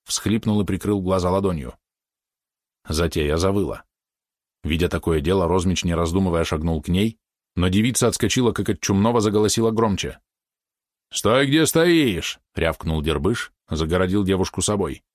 всхлипнул и прикрыл глаза ладонью. Затея завыла. Видя такое дело, Розмич, не раздумывая, шагнул к ней, но девица отскочила, как от чумного, заголосила громче. «Стой, где стоишь!» — рявкнул Дербыш, загородил девушку собой.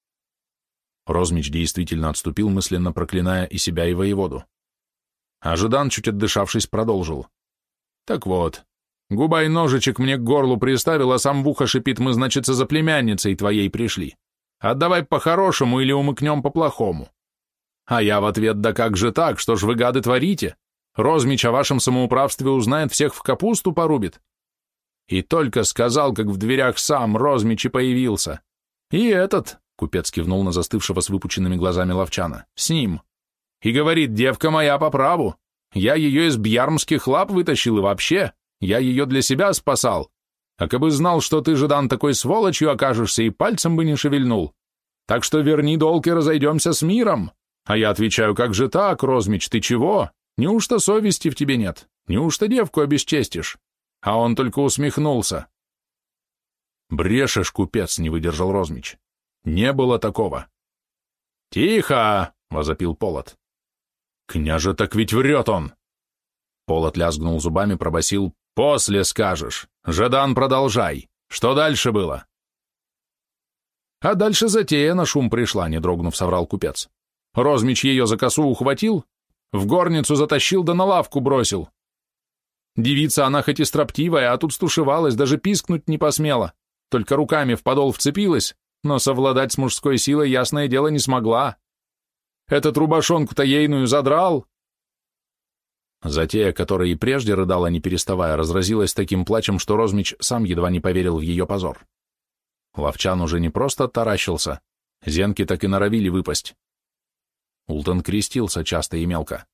Розмич действительно отступил, мысленно проклиная и себя, и воеводу. А Ждан, чуть отдышавшись, продолжил. «Так вот, Губай ножичек мне к горлу приставил, а сам в ухо шипит: мы, значит, за племянницей твоей пришли. Отдавай по-хорошему или умыкнем по-плохому. А я в ответ: да как же так, что ж вы, гады, творите? Розмич о вашем самоуправстве узнает, всех в капусту порубит». И только сказал, как в дверях сам Розмич и появился. И этот, купец кивнул на застывшего с выпученными глазами ловчана, с ним. И говорит: девка моя по праву. Я ее из бьярмских лап вытащил, и вообще, я ее для себя спасал. А кабы знал, что ты, Ждан, такой сволочью окажешься, и пальцем бы не шевельнул. Так что верни долг и разойдемся с миром. А я отвечаю: как же так, Розмич, ты чего? Неужто совести в тебе нет? Неужто девку обесчестишь? А он только усмехнулся. «Брешешь, купец», — не выдержал Розмич. «Не было такого». «Тихо!» — возопил Полот. «Княже, так ведь врет он!» Полот лязгнул зубами, пробасил: «После скажешь. Жадан, продолжай. Что дальше было?» «А дальше затея на шум пришла», — не дрогнув, соврал купец. Розмич ее за косу ухватил, в горницу затащил да на лавку бросил. Девица, она хоть и строптивая, а тут стушевалась, даже пискнуть не посмела, только руками в подол вцепилась, но совладать с мужской силой, ясное дело, не смогла. Этот рубашонку-то ейную задрал». Затея, которая и прежде рыдала, не переставая, разразилась таким плачем, что Розмич сам едва не поверил в ее позор. Ловчан уже не просто таращился, зенки так и норовили выпасть. Ултон крестился часто и мелко.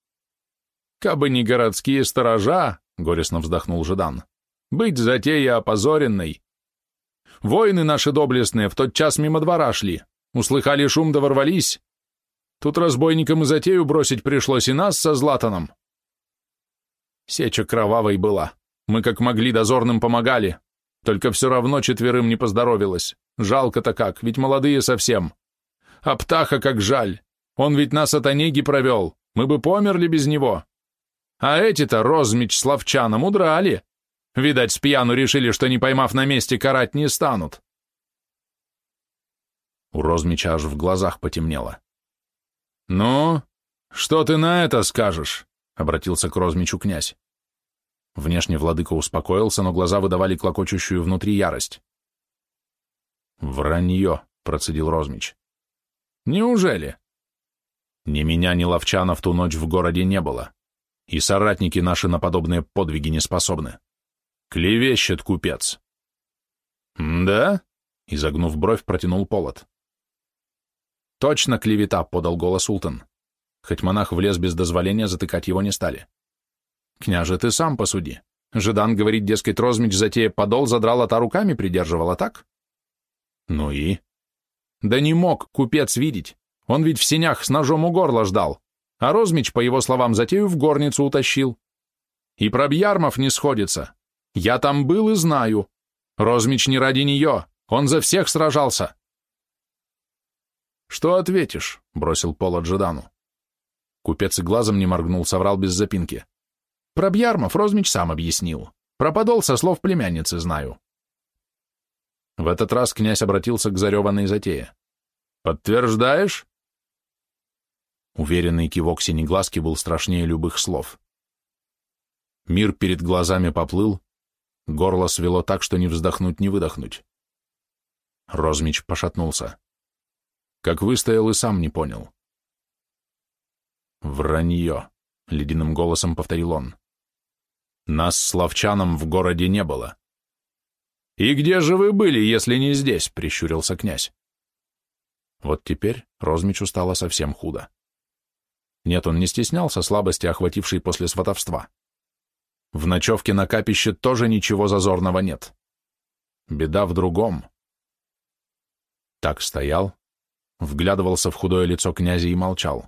«Кабы не городские сторожа», — горестно вздохнул Ждан, — «быть затеей опозоренной. Воины наши доблестные в тот час мимо двора шли, услыхали шум да ворвались. Тут разбойникам и затею бросить пришлось, и нас со Златаном. Сеча кровавой была, мы как могли дозорным помогали, только все равно четверым не поздоровилось. Жалко-то как, ведь молодые совсем. А Птаха как жаль, он ведь нас от Онеги провел, мы бы померли без него. А эти-то, Розмич с Ловчаном, удрали. Видать, с пьяну решили, что не поймав на месте, карать не станут». У Розмича аж в глазах потемнело. «Ну, что ты на это скажешь?» — обратился к Розмичу князь. Внешне владыка успокоился, но глаза выдавали клокочущую внутри ярость. «Вранье», — процедил Розмич. «Неужели?» «Ни меня, ни Ловчана в ту ночь в городе не было, и соратники наши на подобные подвиги не способны. Клевещет купец». «Да?» — изогнув бровь, протянул Полот. «Точно клевета», — подал голос Ултон. Хоть монах влез без дозволения, затыкать его не стали. «Княже, ты сам посуди. Ждан говорит, дескать, Розмич затея подол задрал, а та руками придерживала, так?» «Ну и?» «Да не мог купец видеть. Он ведь в сенях с ножом у горла ждал, а Розмич, по его словам, затею в горницу утащил. И про Бьярмов не сходится. Я там был и знаю. Розмич не ради нее, он за всех сражался». «Что ответишь?» — бросил Полот Ждану. Купец и глазом не моргнул, соврал без запинки. «Про Бьярмов Розмич сам объяснил. Про подол со слов племянницы знаю». В этот раз князь обратился к зареванной затее. «Подтверждаешь?» Уверенный кивок синеглазки был страшнее любых слов. Мир перед глазами поплыл, горло свело так, что ни вздохнуть, ни выдохнуть. Розмич пошатнулся. Как выстоял, и сам не понял. «Вранье», — ледяным голосом повторил он. «Нас с Ловчаном в городе не было». «И где же вы были, если не здесь?» — прищурился князь. Вот теперь Розмичу стало совсем худо. Нет, он не стеснялся слабости, охватившей после сватовства. В ночевке на капище тоже ничего зазорного нет. Беда в другом. Так стоял, вглядывался в худое лицо князя и молчал.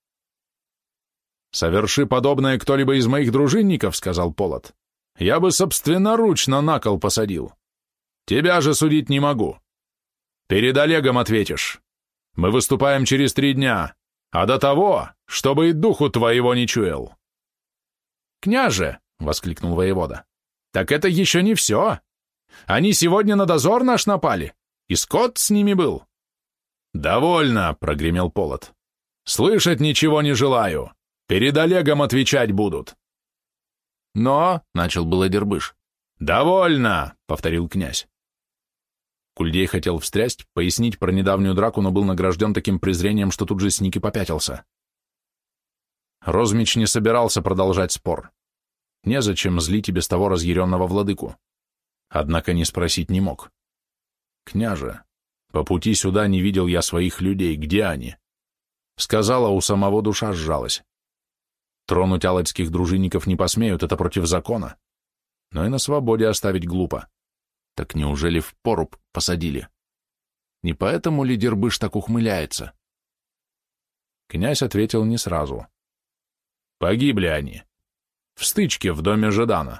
«Соверши подобное кто-либо из моих дружинников, — сказал Полот, — я бы собственноручно на кол посадил. Тебя же судить не могу. Перед Олегом ответишь. Мы выступаем через 3 дня, а до того, чтобы и духу твоего не чуял». «Княже!» — воскликнул воевода. «Так это еще не все. Они сегодня на дозор наш напали, и скот с ними был». «Довольно!» — прогремел Полот. «Слышать ничего не желаю. Перед Олегом отвечать будут». «Но...» — начал было Дербыш. «Довольно!» — повторил князь. Кульдей хотел встрясть, пояснить про недавнюю драку, но был награжден таким презрением, что тут же сник и попятился. Розмич не собирался продолжать спор. Незачем злить и без того разъяренного владыку. Однако не спросить не мог. «Княже, по пути сюда не видел я своих людей, где они?» Сказала, у самого душа сжалась. Тронуть алодских дружинников не посмеют, это против закона. Но и на свободе оставить глупо. Так неужели в поруб посадили? Не поэтому ли Дербыш так ухмыляется? Князь ответил не сразу. Погибли они. В стычке в доме Жадана.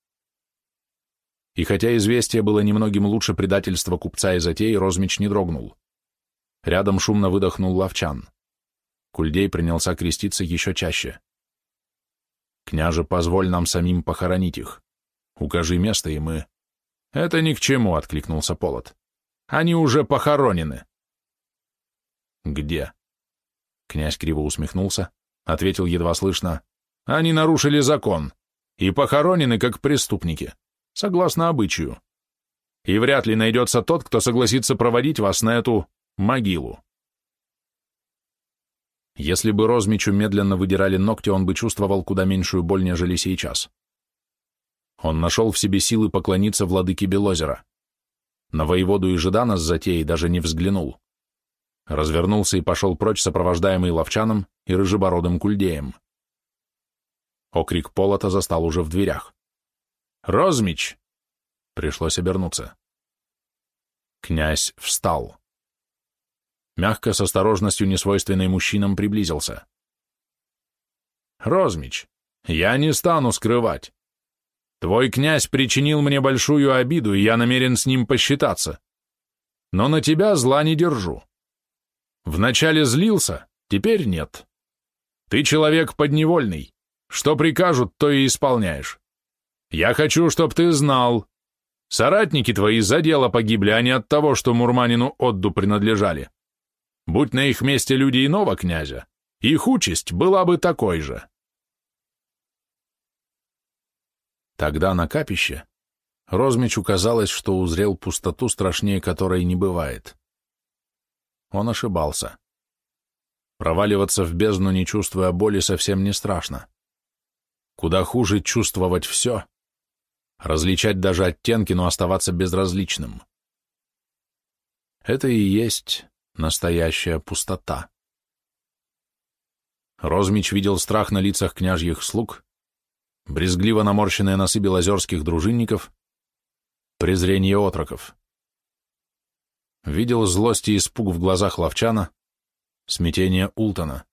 И хотя известие было немногим лучше предательства купца и затеи, Розмич не дрогнул. Рядом шумно выдохнул Ловчан. Кульдей принялся креститься еще чаще. «Княже, позволь нам самим похоронить их. Укажи место, и мы...» «Это ни к чему», — откликнулся Полот. «Они уже похоронены». «Где?» Князь криво усмехнулся, ответил едва слышно. «Они нарушили закон и похоронены как преступники, согласно обычаю. И вряд ли найдется тот, кто согласится проводить вас на эту могилу». Если бы Розмичу медленно выдирали ногти, он бы чувствовал куда меньшую боль, нежели сейчас. Он нашел в себе силы поклониться владыке Белозера. На воеводу и Жадана с затеей даже не взглянул. Развернулся и пошел прочь, сопровождаемый Ловчаном и рыжебородым Кульдеем. Окрик Полота застал уже в дверях. «Розмич!» Пришлось обернуться. Князь встал. Мягко, с осторожностью, несвойственной мужчинам, приблизился. «Розмич, я не стану скрывать. Твой князь причинил мне большую обиду, и я намерен с ним посчитаться. Но на тебя зла не держу. Вначале злился, теперь нет. Ты человек подневольный. Что прикажут, то и исполняешь. Я хочу, чтоб ты знал. Соратники твои за дело погибли, а не от того, что Мурманину Одду принадлежали. Будь на их месте люди иного князя, их участь была бы такой же». Тогда на капище Розмичу казалось, что узрел пустоту, страшнее которой не бывает. Он ошибался. Проваливаться в бездну, не чувствуя боли, совсем не страшно. Куда хуже чувствовать все, различать даже оттенки, но оставаться безразличным. Это и есть настоящая пустота. Розмич видел страх на лицах княжьих слуг, брезгливо наморщенные носы белозерских дружинников, презрение отроков. Видел злость и испуг в глазах Ловчана, смятение Ултона.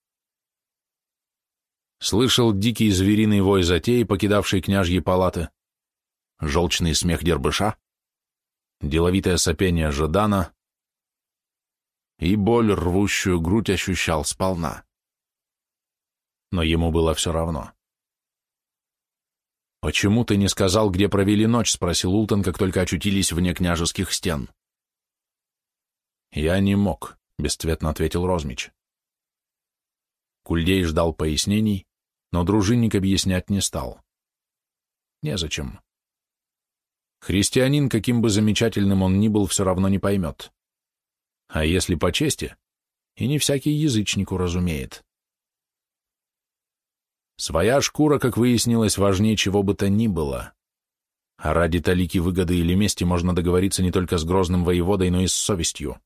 Слышал дикий звериный вой затеи, покидавший княжьи палаты, желчный смех Дербыша, деловитое сопение Жадана, и боль, рвущую грудь, ощущал сполна. Но ему было все равно. «Почему ты не сказал, где провели ночь?» — спросил Ултон, как только очутились вне княжеских стен. «Я не мог», — бесцветно ответил Розмич. Кульдей ждал пояснений, но дружинник объяснять не стал. Незачем. Христианин, каким бы замечательным он ни был, все равно не поймет. А если по чести, и не всякий язычник уразумеет. Своя шкура, как выяснилось, важнее чего бы то ни было. А ради талики выгоды или мести можно договориться не только с грозным воеводой, но и с совестью.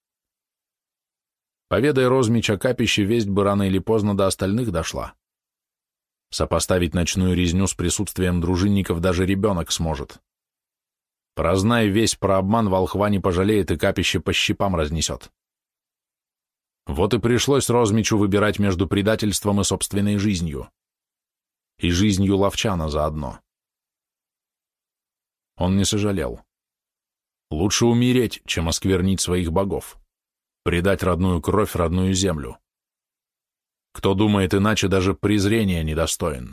Поведай Розмич о капище, весть бы рано или поздно до остальных дошла. Сопоставить ночную резню с присутствием дружинников даже ребенок сможет. Прознай весь про обман, волхва не пожалеет и капище по щепам разнесет. Вот и пришлось Розмичу выбирать между предательством и собственной жизнью. И жизнью Ловчана заодно. Он не сожалел. Лучше умереть, чем осквернить своих богов, предать родную кровь, родную землю. Кто думает иначе, даже презрения недостоин.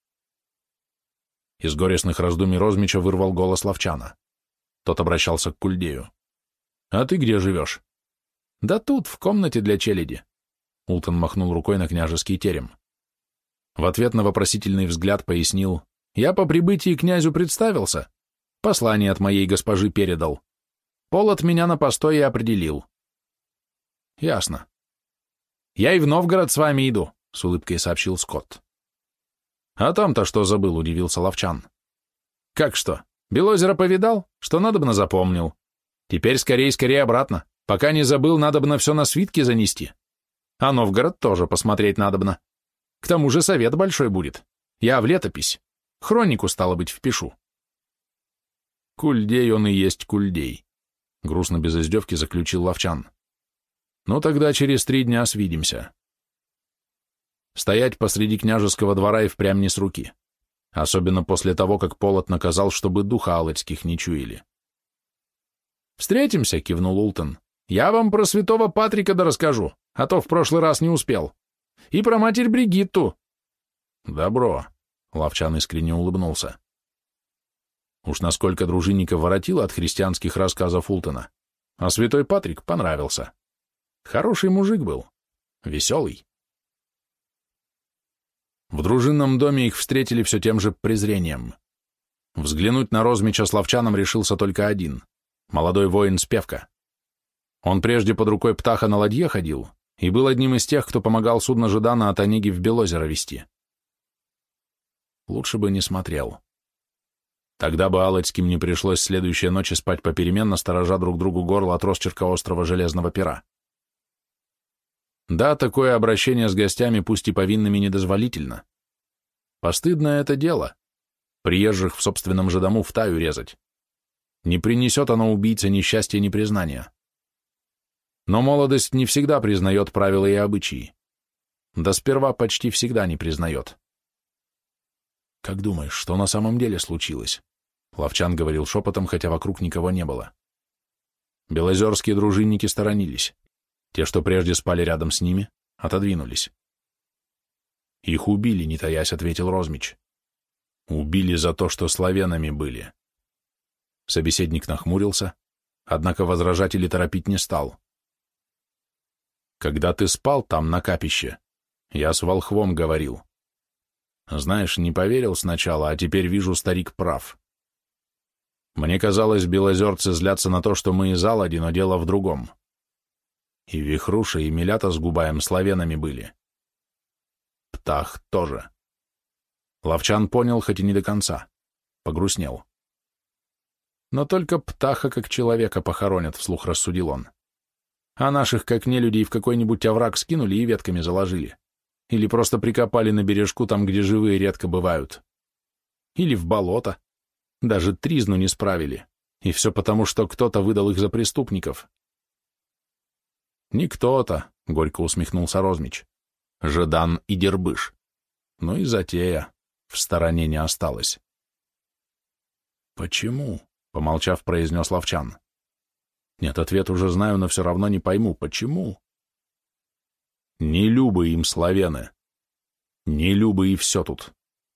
Из горестных раздумий Розмича вырвал голос Ловчана. Тот обращался к Кульдею. «А ты где живешь?» «Да тут, в комнате для челяди». Ултон махнул рукой на княжеский терем. В ответ на вопросительный взгляд пояснил: «Я по прибытии князю представился, послание от моей госпожи передал. Полот меня на постой и определил». «Ясно. Я и в Новгород с вами иду», — с улыбкой сообщил Скотт. «А там-то что забыл?» — удивился Ловчан. «Как что? Белозеро повидал? Что надобно запомнил. Теперь скорее обратно. Пока не забыл, надобно все на свитке занести. А Новгород тоже посмотреть надобно. К тому же совет большой будет. Я в летопись. Хронику, стало быть, впишу». «Кульдей он и есть Кульдей», — грустно без издевки заключил Ловчан. «Ну тогда через 3 дня свидимся». Стоять посреди княжеского двора и впрямь не с руки, особенно после того, как Полот наказал, чтобы духа алыцких не чуяли. «Встретимся», — кивнул Ултон. «Я вам про святого Патрика да расскажу, а то в прошлый раз не успел. И про матерь Бригитту». «Добро», — Ловчан искренне улыбнулся. Уж насколько дружинников воротило от христианских рассказов Ултона, а святой Патрик понравился. Хороший мужик был, веселый. В дружинном доме их встретили все тем же презрением. Взглянуть на Розмича с Ловчаном решился только один — молодой воин Спевка. Он прежде под рукой Птаха на ладье ходил и был одним из тех, кто помогал судно Ждана от Онеги в Белозеро вести. Лучше бы не смотрел. Тогда бы Алыцким не пришлось следующей ночи спать попеременно, сторожа друг другу горло от росчерка острого железного пера. Да, такое обращение с гостями, пусть и повинными, недозволительно. Постыдное это дело — приезжих в собственном же дому в таю резать. Не принесет оно убийце ни счастья, ни признания. Но молодость не всегда признает правила и обычаи. Да сперва почти всегда не признает. «Как думаешь, что на самом деле случилось?» Ловчан говорил шепотом, хотя вокруг никого не было. Белозерские дружинники сторонились. Те, что прежде спали рядом с ними, отодвинулись. «Их убили, не таясь», — ответил Розмич. «Убили за то, что славянами были». Собеседник нахмурился, однако возражать или торопить не стал. «Когда ты спал там, на капище, я с волхвом говорил. Знаешь, не поверил сначала, а теперь вижу, старик прав. Мне казалось, белозерцы злятся на то, что мы из Алади, но дело в другом. И Вихруша, и Милята с Губаем славянами были. Птах тоже». Ловчан понял, хоть и не до конца. Погрустнел. «Но только Птаха как человека похоронят», — вслух рассудил он. «А наших, как нелюдей, в какой-нибудь овраг скинули и ветками заложили. Или просто прикопали на бережку, там, где живые редко бывают. Или в болото. Даже тризну не справили. И все потому, что кто-то выдал их за преступников». «Не кто-то», — горько усмехнулся Розмич. «Ждан и Дербыш. Ну и затея в стороне не осталось». «Почему?» — помолчав, произнес Ловчан. «Нет, ответ уже знаю, но все равно не пойму. Почему?» «Не любы им славяны. Не любы и все тут».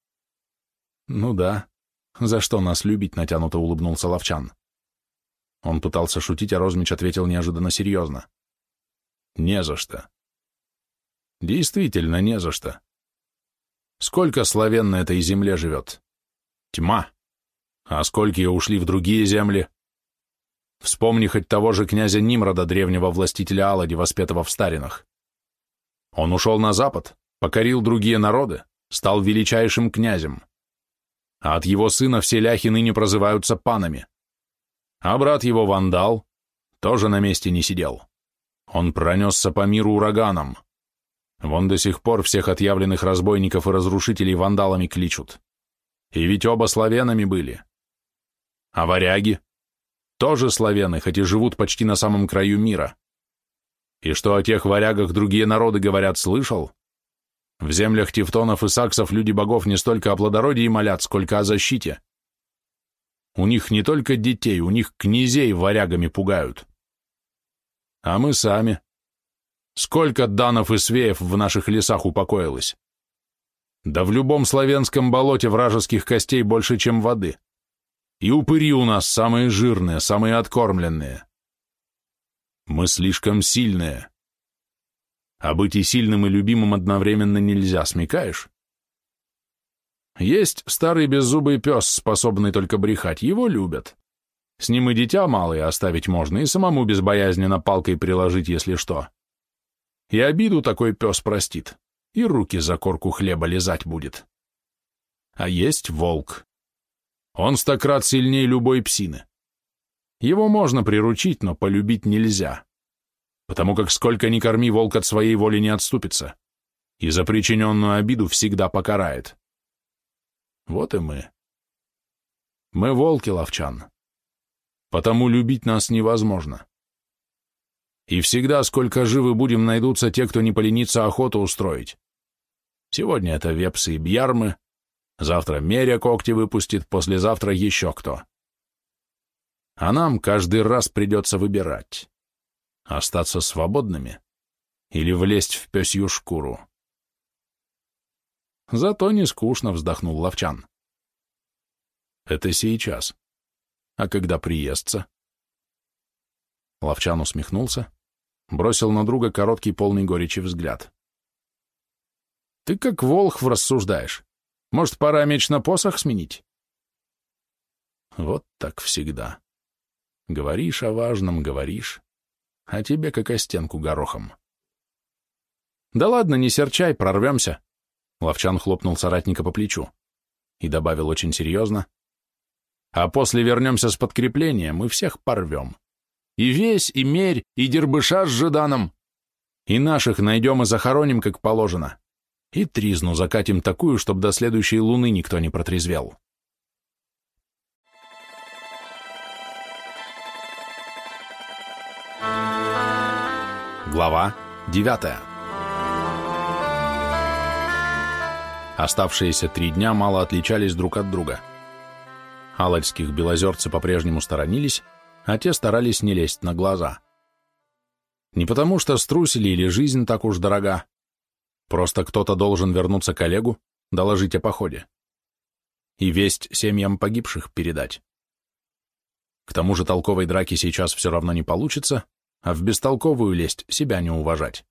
«Ну да. За что нас любить?» — натянуто улыбнулся Ловчан. Он пытался шутить, а Розмич ответил неожиданно серьезно. «Не за что. Действительно, не за что. Сколько славян на этой земле живет? Тьма. А сколько ушли в другие земли? Вспомни хоть того же князя Нимрода, древнего властителя Алади, воспетого в старинах. Он ушел на запад, покорил другие народы, стал величайшим князем. А от его сына все ляхи ныне прозываются панами. А брат его Вандал тоже на месте не сидел. Он пронесся по миру ураганом. Вон до сих пор всех отъявленных разбойников и разрушителей вандалами кличут. И ведь оба славянами были. А варяги? Тоже славяны, хоть и живут почти на самом краю мира. И что о тех варягах другие народы говорят, слышал? В землях тевтонов и саксов люди богов не столько о плодородии молят, сколько о защите. У них не только детей, у них князей варягами пугают. А мы сами. Сколько данов и свеев в наших лесах упокоилось? Да в любом славянском болоте вражеских костей больше, чем воды. И упыри у нас самые жирные, самые откормленные. Мы слишком сильные. А быть и сильным, и любимым одновременно нельзя, смекаешь? Есть старый беззубый пес, способный только брехать, его любят. С ним и дитя малое оставить можно, и самому безбоязненно палкой приложить, если что. И обиду такой пес простит, и руки за корку хлеба лизать будет. А есть волк. Он стократ сильнее любой псины. Его можно приручить, но полюбить нельзя. Потому как сколько ни корми, волк от своей воли не отступится, и за причиненную обиду всегда покарает. Вот и мы. Мы волки, Ловчан. Потому любить нас невозможно. И всегда, сколько живы будем, найдутся те, кто не поленится охоту устроить. Сегодня это вепсы и бьярмы, завтра Меря когти выпустит, послезавтра еще кто. А нам каждый раз придется выбирать. Остаться свободными или влезть в пёсью шкуру. Зато не скучно, вздохнул Ловчан. Это сейчас. А когда приестся? Ловчан усмехнулся, бросил на друга короткий полный горечи взгляд. Ты как волхв рассуждаешь. Может, пора меч на посох сменить? Вот так всегда. Говоришь о важном, говоришь, а тебе как о стенку горохом. Да ладно, не серчай, прорвемся. Ловчан хлопнул соратника по плечу и добавил очень серьезно. А после вернемся с подкреплением, мы всех порвем. И весь, и мерь, и дербыша с Жиданом. И наших найдем и захороним, как положено. И тризну закатим такую, чтоб до следующей луны никто не протрезвел. Глава 9. Оставшиеся 3 дня мало отличались друг от друга. Алальских белозерцы по-прежнему сторонились, а те старались не лезть на глаза. Не потому что струсили или жизнь так уж дорога, просто кто-то должен вернуться к Олегу, доложить о походе. И весть семьям погибших передать. К тому же толковой драки сейчас все равно не получится, а в бестолковую лезть себя не уважать.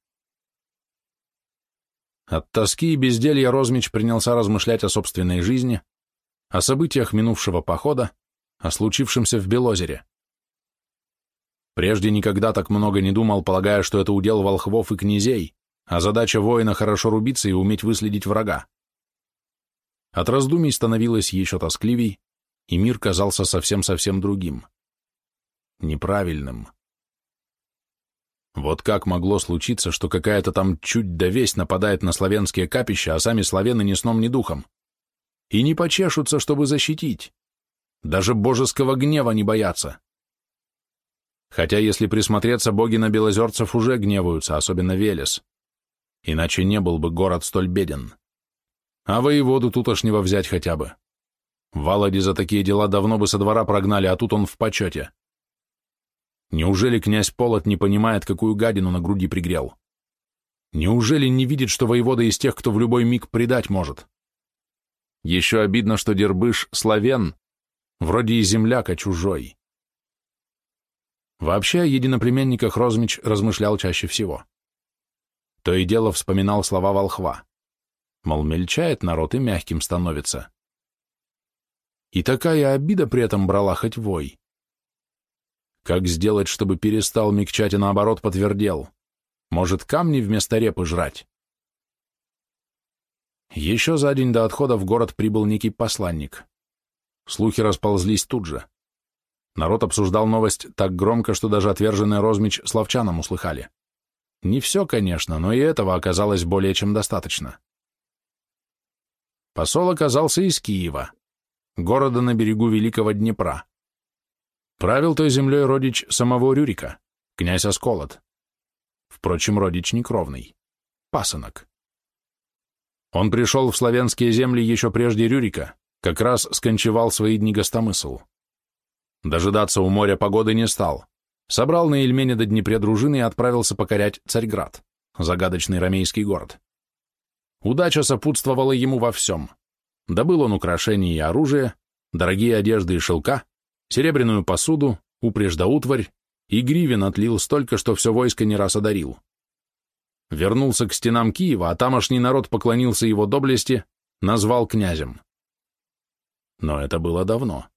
От тоски и безделья Розмич принялся размышлять о собственной жизни, о событиях минувшего похода, о случившемся в Белозере. Прежде никогда так много не думал, полагая, что это удел волхвов и князей, а задача воина хорошо рубиться и уметь выследить врага. От раздумий становилось еще тоскливей, и мир казался совсем-совсем другим. Неправильным. Вот как могло случиться, что какая-то там чуть да весть нападает на славянские капища, а сами славяны ни сном, ни духом? И не почешутся, чтобы защитить. Даже божеского гнева не боятся. Хотя, если присмотреться, боги на белозерцев уже гневаются, особенно Велес. Иначе не был бы город столь беден. А воеводу тутошнего взять хотя бы. Валади за такие дела давно бы со двора прогнали, а тут он в почете. Неужели князь Полот не понимает, какую гадину на груди пригрел? Неужели не видит, что воевода из тех, кто в любой миг предать может? Еще обидно, что Дербыш славян, вроде и земляк, а чужой. Вообще о единоплеменниках Розмич размышлял чаще всего. То и дело вспоминал слова волхва. Мол, мельчает народ и мягким становится. И такая обида при этом брала хоть вой. Как сделать, чтобы перестал мягчать и наоборот потвердел? Может, камни вместо репы жрать? Еще за день до отхода в город прибыл некий посланник. Слухи расползлись тут же. Народ обсуждал новость так громко, что даже отверженный Розмич с Ловчаном услыхали. Не все, конечно, но и этого оказалось более чем достаточно. Посол оказался из Киева, города на берегу Великого Днепра. Правил той землей родич самого Рюрика, князь Осколот. Впрочем, родич некровный, пасынок. Он пришел в славянские земли еще прежде Рюрика, как раз скончевал свои дни Гостомысл. Дожидаться у моря погоды не стал. Собрал на Ильмене до Днепре дружины и отправился покорять Царьград, загадочный ромейский город. Удача сопутствовала ему во всем. Добыл он украшения и оружие, дорогие одежды и шелка, серебряную посуду, упряжь да утварь, и гривен отлил столько, что все войско не раз одарил. Вернулся к стенам Киева, а тамошний народ поклонился его доблести, назвал князем. Но это было давно.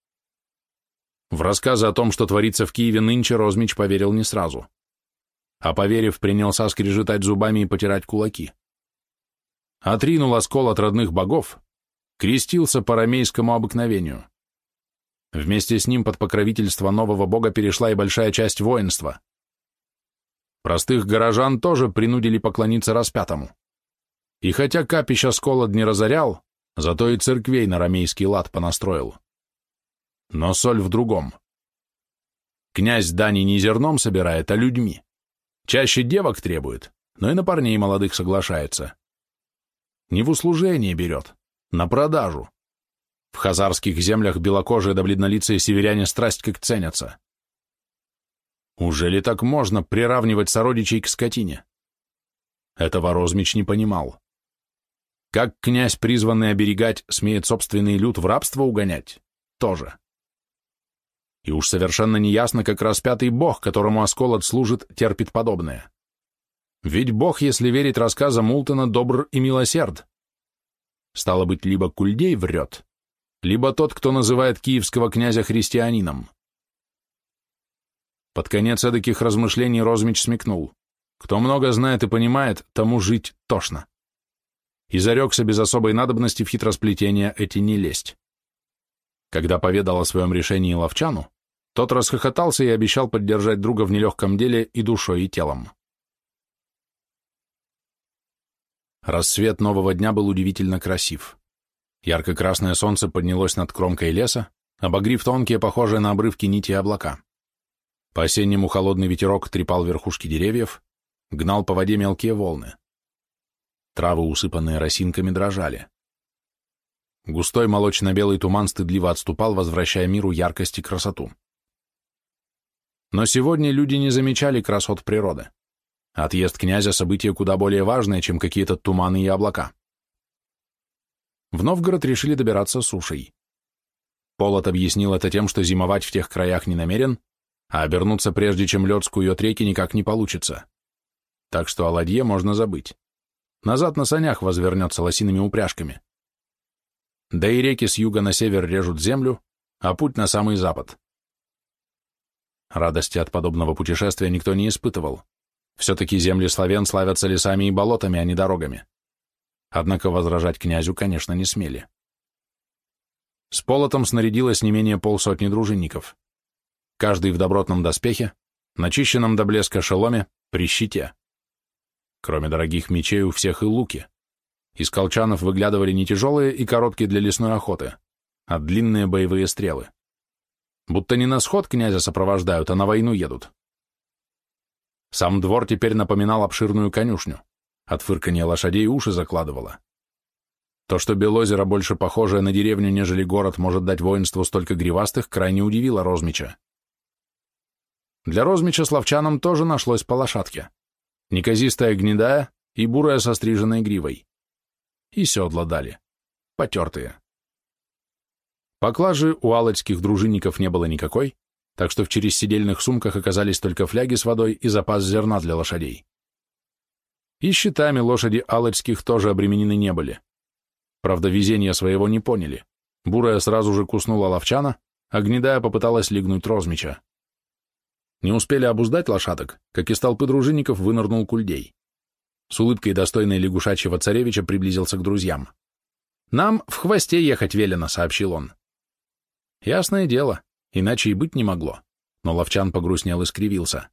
В рассказы о том, что творится в Киеве нынче, Розмич поверил не сразу. А поверив, принялся скрежетать зубами и потирать кулаки. Отринул оскол от родных богов, крестился по ромейскому обыкновению. Вместе с ним под покровительство нового бога перешла и большая часть воинства. Простых горожан тоже принудили поклониться распятому. И хотя капища сколот не разорял, зато и церквей на ромейский лад понастроил. Но соль в другом. Князь дани не зерном собирает, а людьми. Чаще девок требует, но и на парней молодых соглашается. Не в услужение берет, на продажу. В хазарских землях белокожие да бледнолицые северяне страсть как ценятся. Уже ли так можно приравнивать сородичей к скотине? Этого Розмич не понимал. Как князь, призванный оберегать, смеет собственный люд в рабство угонять? Тоже. И уж совершенно неясно, как распятый бог, которому Асколот служит, терпит подобное. Ведь бог, если верить рассказам Ултона, добр и милосерд. Стало быть, либо Кульдей врет, либо тот, кто называет киевского князя христианином. Под конец эдаких размышлений Розмич смекнул. Кто много знает и понимает, тому жить тошно. И зарекся без особой надобности в хитросплетения эти не лезть. Когда поведал о своем решении Ловчану, тот расхохотался и обещал поддержать друга в нелегком деле и душой, и телом. Рассвет нового дня был удивительно красив. Ярко-красное солнце поднялось над кромкой леса, обогрев тонкие, похожие на обрывки нити облака. По-осеннему холодный ветерок трепал верхушки деревьев, гнал по воде мелкие волны. Травы, усыпанные росинками, дрожали. Густой молочно-белый туман стыдливо отступал, возвращая миру яркость и красоту. Но сегодня люди не замечали красот природы. Отъезд князя — событие куда более важное, чем какие-то туманы и облака. В Новгород решили добираться сушей. Полот объяснил это тем, что зимовать в тех краях не намерен, а обернуться прежде, чем лед скует реки, никак не получится. Так что о ладье можно забыть. Назад на санях возвернется лосиными упряжками. Да и реки с юга на север режут землю, а путь на самый запад. Радости от подобного путешествия никто не испытывал. Все-таки земли славян славятся лесами и болотами, а не дорогами. Однако возражать князю, конечно, не смели. С Полотом снарядилось не менее полсотни дружинников. Каждый в добротном доспехе, начищенном до блеска шеломе, при щите. Кроме дорогих мечей у всех и луки. Из колчанов выглядывали не тяжелые и короткие для лесной охоты, а длинные боевые стрелы. Будто не на сход князя сопровождают, а на войну едут. Сам двор теперь напоминал обширную конюшню. От фырканья лошадей уши закладывало. То, что Белозеро, больше похожее на деревню, нежели город, может дать воинству столько гривастых, крайне удивило Розмича. Для Розмича с Ловчаном тоже нашлось по лошадке. Неказистая гнедая и бурая со стриженной гривой. И седла дали. Потертые. Поклажи у алочских дружинников не было никакой, так что в черезсидельных сумках оказались только фляги с водой и запас зерна для лошадей. И щитами лошади алочских тоже обременены не были. Правда, везения своего не поняли. Бурая сразу же куснула Ловчана, а гнедая попыталась лигнуть Розмича. Не успели обуздать лошадок, как из толпы дружинников вынырнул Кульдей. С улыбкой достойной лягушачьего царевича приблизился к друзьям. «Нам в хвосте ехать велено», — сообщил он. Ясное дело, иначе и быть не могло, но Ловчан погрустнел и скривился.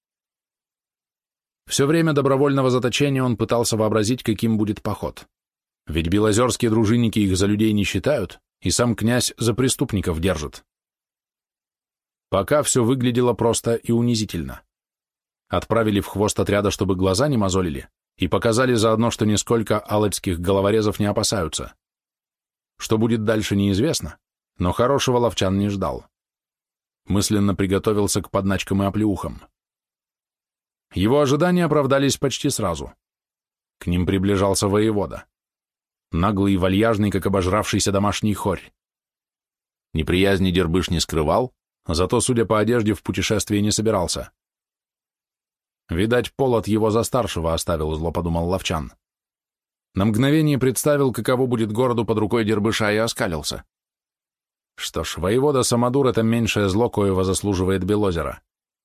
Все время добровольного заточения он пытался вообразить, каким будет поход. Ведь белозерские дружинники их за людей не считают, и сам князь за преступников держит. Пока все выглядело просто и унизительно. Отправили в хвост отряда, чтобы глаза не мозолили, и показали заодно, что нисколько алочских головорезов не опасаются. Что будет дальше, неизвестно, но хорошего Ловчан не ждал. Мысленно приготовился к подначкам и оплеухам. Его ожидания оправдались почти сразу. К ним приближался воевода. Наглый и вальяжный, как обожравшийся домашний хорь. Неприязни Дербыш не скрывал, зато, судя по одежде, в путешествие не собирался. Видать, Полот его за старшего оставил, зло подумал Ловчан. На мгновение представил, каково будет городу под рукой Дербыша, и оскалился. Что ж, воевода Самодур — это меньшее зло, коего заслуживает Белозеро.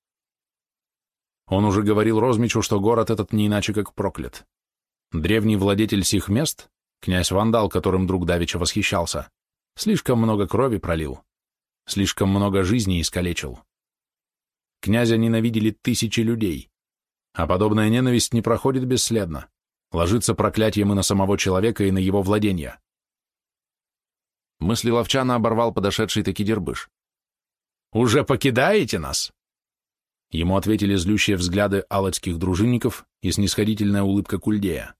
Он уже говорил Розмичу, что город этот не иначе как проклят. Древний владетель сих мест, князь Вандал, которым друг давеча восхищался, слишком много крови пролил, слишком много жизней искалечил. Князя ненавидели тысячи людей, а подобная ненависть не проходит бесследно, ложится проклятием и на самого человека, и на его владения. Мысли Ловчана оборвал подошедший таки Дербыш. «Уже покидаете нас?» Ему ответили злющие взгляды алочских дружинников и снисходительная улыбка Кульдея.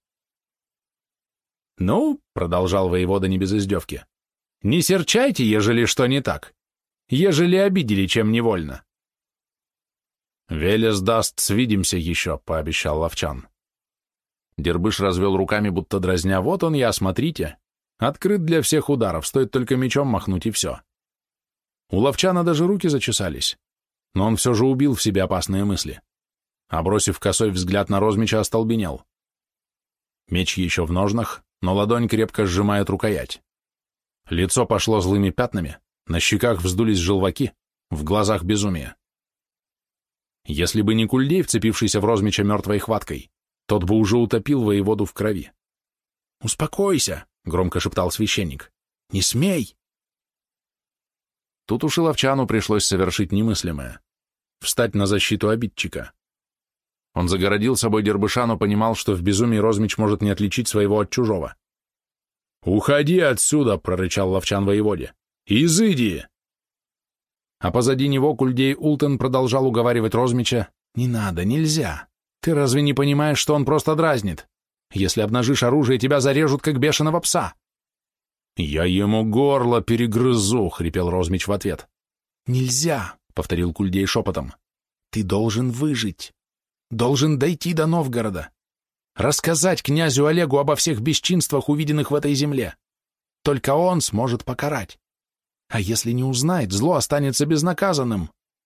«Ну, — продолжал воевода не без издевки, — не серчайте, ежели что не так, ежели обидели чем невольно». «Велес даст, свидимся еще», — пообещал Ловчан. Дербыш развел руками, будто дразня. «Вот он я, смотрите. Открыт для всех ударов, стоит только мечом махнуть, и все». У Ловчана даже руки зачесались, но он все же убил в себе опасные мысли. А бросив косой взгляд на Розмича, остолбенел. Меч еще в ножнах, но ладонь крепко сжимает рукоять. Лицо пошло злыми пятнами, на щеках вздулись желваки, в глазах безумие. Если бы не Кульдей, вцепившийся в Розмича мертвой хваткой, тот бы уже утопил воеводу в крови. «Успокойся!» — громко шептал священник. «Не смей!» Тут уж и Ловчану пришлось совершить немыслимое — встать на защиту обидчика. Он загородил собой Дербыша, но понимал, что в безумии Розмич может не отличить своего от чужого. «Уходи отсюда!» — прорычал Ловчан воеводе. «Изыди!» А позади него Кульдей Ултен продолжал уговаривать Розмича: «Не надо, нельзя! Ты разве не понимаешь, что он просто дразнит? Если обнажишь оружие, тебя зарежут, как бешеного пса!» «Я ему горло перегрызу!» — хрипел Розмич в ответ. «Нельзя!» — повторил Кульдей шепотом. «Ты должен выжить! Должен дойти до Новгорода! Рассказать князю Олегу обо всех бесчинствах, увиденных в этой земле! Только он сможет покарать! А если не узнает, зло останется безнаказанным!»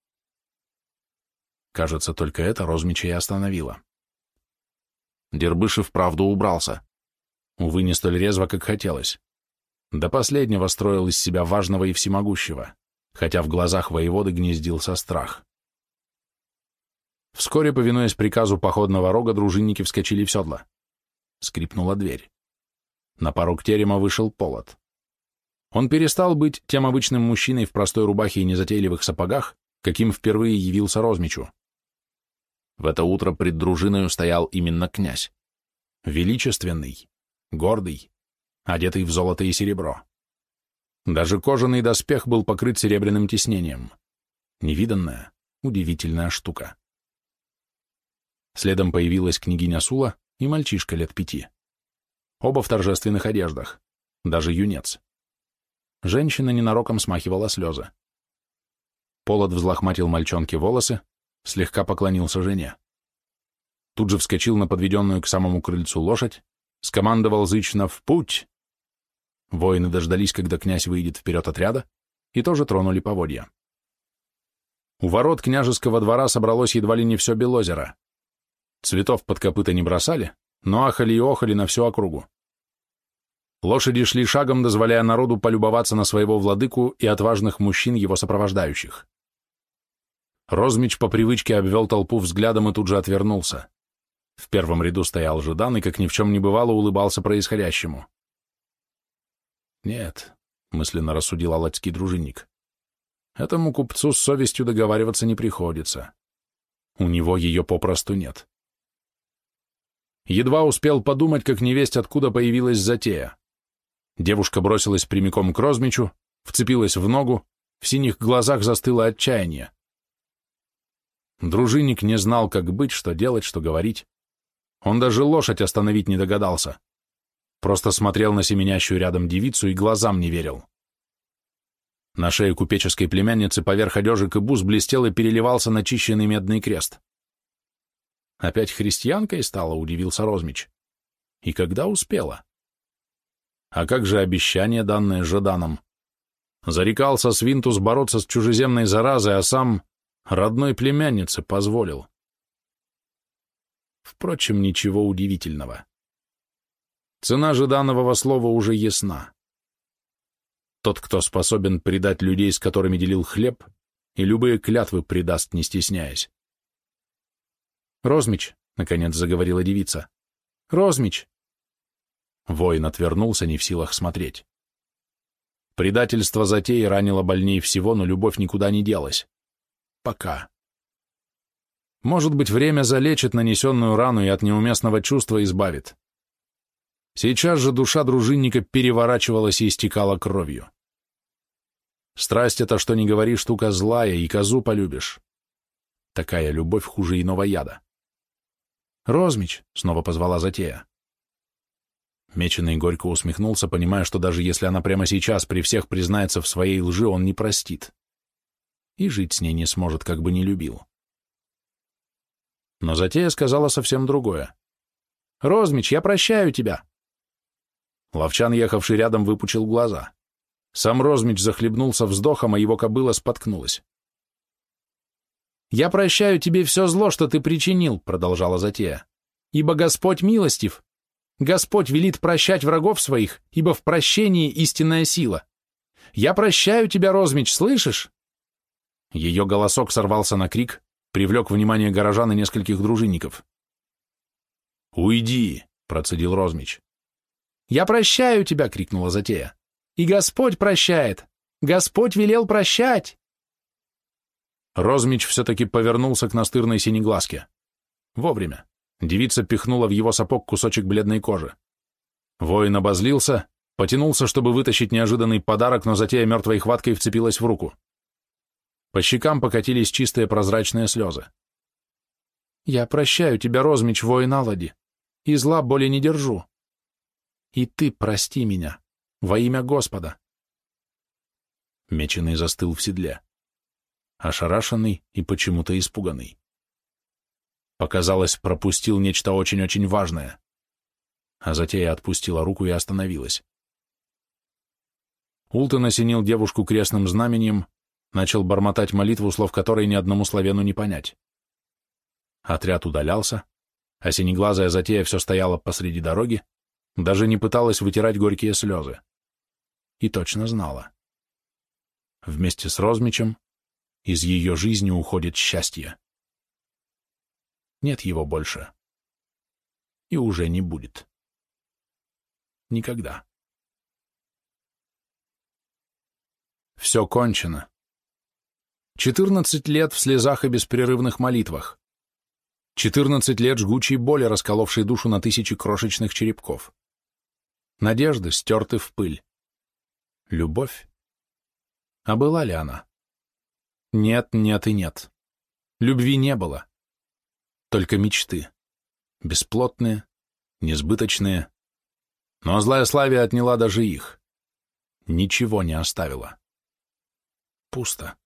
Кажется, только это Розмича и остановило. Дербыш и вправду убрался. Увы, не столь резво, как хотелось. До последнего строил из себя важного и всемогущего, хотя в глазах воеводы гнездился страх. Вскоре, повинуясь приказу походного рога, дружинники вскочили в седла. Скрипнула дверь. На порог терема вышел Полот. Он перестал быть тем обычным мужчиной в простой рубахе и незатейливых сапогах, каким впервые явился Розмичу. В это утро пред дружиною стоял именно князь. Величественный, гордый, одетый в золото и серебро. Даже кожаный доспех был покрыт серебряным тиснением. Невиданная, удивительная штука. Следом появилась княгиня Сула и мальчишка лет 5. Оба в торжественных одеждах, даже юнец. Женщина ненароком смахивала слезы. Полот взлохматил мальчонке волосы, слегка поклонился жене. Тут же вскочил на подведенную к самому крыльцу лошадь, скомандовал зычно «В путь!». Воины дождались, когда князь выйдет вперед отряда, и тоже тронули поводья. У ворот княжеского двора собралось едва ли не все Белозеро. Цветов под копыта не бросали, но ахали и охали на всю округу. Лошади шли шагом, дозволяя народу полюбоваться на своего владыку и отважных мужчин, его сопровождающих. Розмич по привычке обвел толпу взглядом и тут же отвернулся. В первом ряду стоял Ждан и, как ни в чем не бывало, улыбался происходящему. «Нет», — мысленно рассудил алатский дружинник, — «этому купцу с совестью договариваться не приходится. У него ее попросту нет». Едва успел подумать, как невесть откуда появилась затея. Девушка бросилась прямиком к Розмичу, вцепилась в ногу, в синих глазах застыло отчаяние. Дружинник не знал, как быть, что делать, что говорить. Он даже лошадь остановить не догадался. Просто смотрел на семенящую рядом девицу и глазам не верил. На шее купеческой племянницы поверх одежек и бус блестел и переливался начищенный медный крест. «Опять христианкой стала?» — удивился Розмич. «И когда успела?» «А как же обещание, данное Жаданом? Зарекался Свинтус бороться с чужеземной заразой, а сам родной племяннице позволил». Впрочем, ничего удивительного. Цена Жданового слова уже ясна. Тот, кто способен предать людей, с которыми делил хлеб, и любые клятвы предаст, не стесняясь. «Розмич», — наконец заговорила девица, — «Розмич». Воин отвернулся, не в силах смотреть. Предательство затеи ранило больнее всего, но любовь никуда не делась. Пока. Может быть, время залечит нанесенную рану и от неуместного чувства избавит. Сейчас же душа дружинника переворачивалась и истекала кровью. Страсть — это, что ни говори, штука злая, и козу полюбишь. Такая любовь хуже иного яда. «Розмич», — снова позвала затея. Меченый горько усмехнулся, понимая, что даже если она прямо сейчас при всех признается в своей лжи, он не простит. И жить с ней не сможет, как бы не любил. Но затея сказала совсем другое. «Розмич, я прощаю тебя!» Ловчан, ехавший рядом, выпучил глаза. Сам Розмич захлебнулся вздохом, а его кобыла споткнулась. «Я прощаю тебе все зло, что ты причинил», — продолжала затея, «ибо Господь милостив. Господь велит прощать врагов своих, ибо в прощении истинная сила. Я прощаю тебя, Розмич, слышишь?» Ее голосок сорвался на крик, привлек внимание горожан и нескольких дружинников. «Уйди!» — процедил Розмич. «Я прощаю тебя!» — крикнула затея. «И Господь прощает! Господь велел прощать!» Розмич все-таки повернулся к настырной синеглазке. Вовремя. Девица пихнула в его сапог кусочек бледной кожи. Воин обозлился, потянулся, чтобы вытащить неожиданный подарок, но затея мертвой хваткой вцепилась в руку. По щекам покатились чистые прозрачные слезы. «Я прощаю тебя, Розмич, воин Алади, и зла боли не держу. И ты прости меня, во имя Господа». Меченый застыл в седле, ошарашенный и почему-то испуганный. Показалось, пропустил нечто очень-очень важное. А затея отпустила руку и остановилась. Ултон осенил девушку крестным знамением, начал бормотать молитву, слов которой ни одному славяну не понять. Отряд удалялся, а синеглазая затея все стояла посреди дороги, даже не пыталась вытирать горькие слезы. И точно знала. Вместе с Розмичем из ее жизни уходит счастье. Нет его больше. И уже не будет. Никогда. Все кончено. 14 лет в слезах и беспрерывных молитвах. 14 лет жгучей боли, расколовшей душу на тысячи крошечных черепков. Надежды стерты в пыль. Любовь? А была ли она? Нет, нет и нет. Любви не было. Только мечты. Бесплотные, несбыточные. Но злая Славия отняла даже их. Ничего не оставила. Пусто.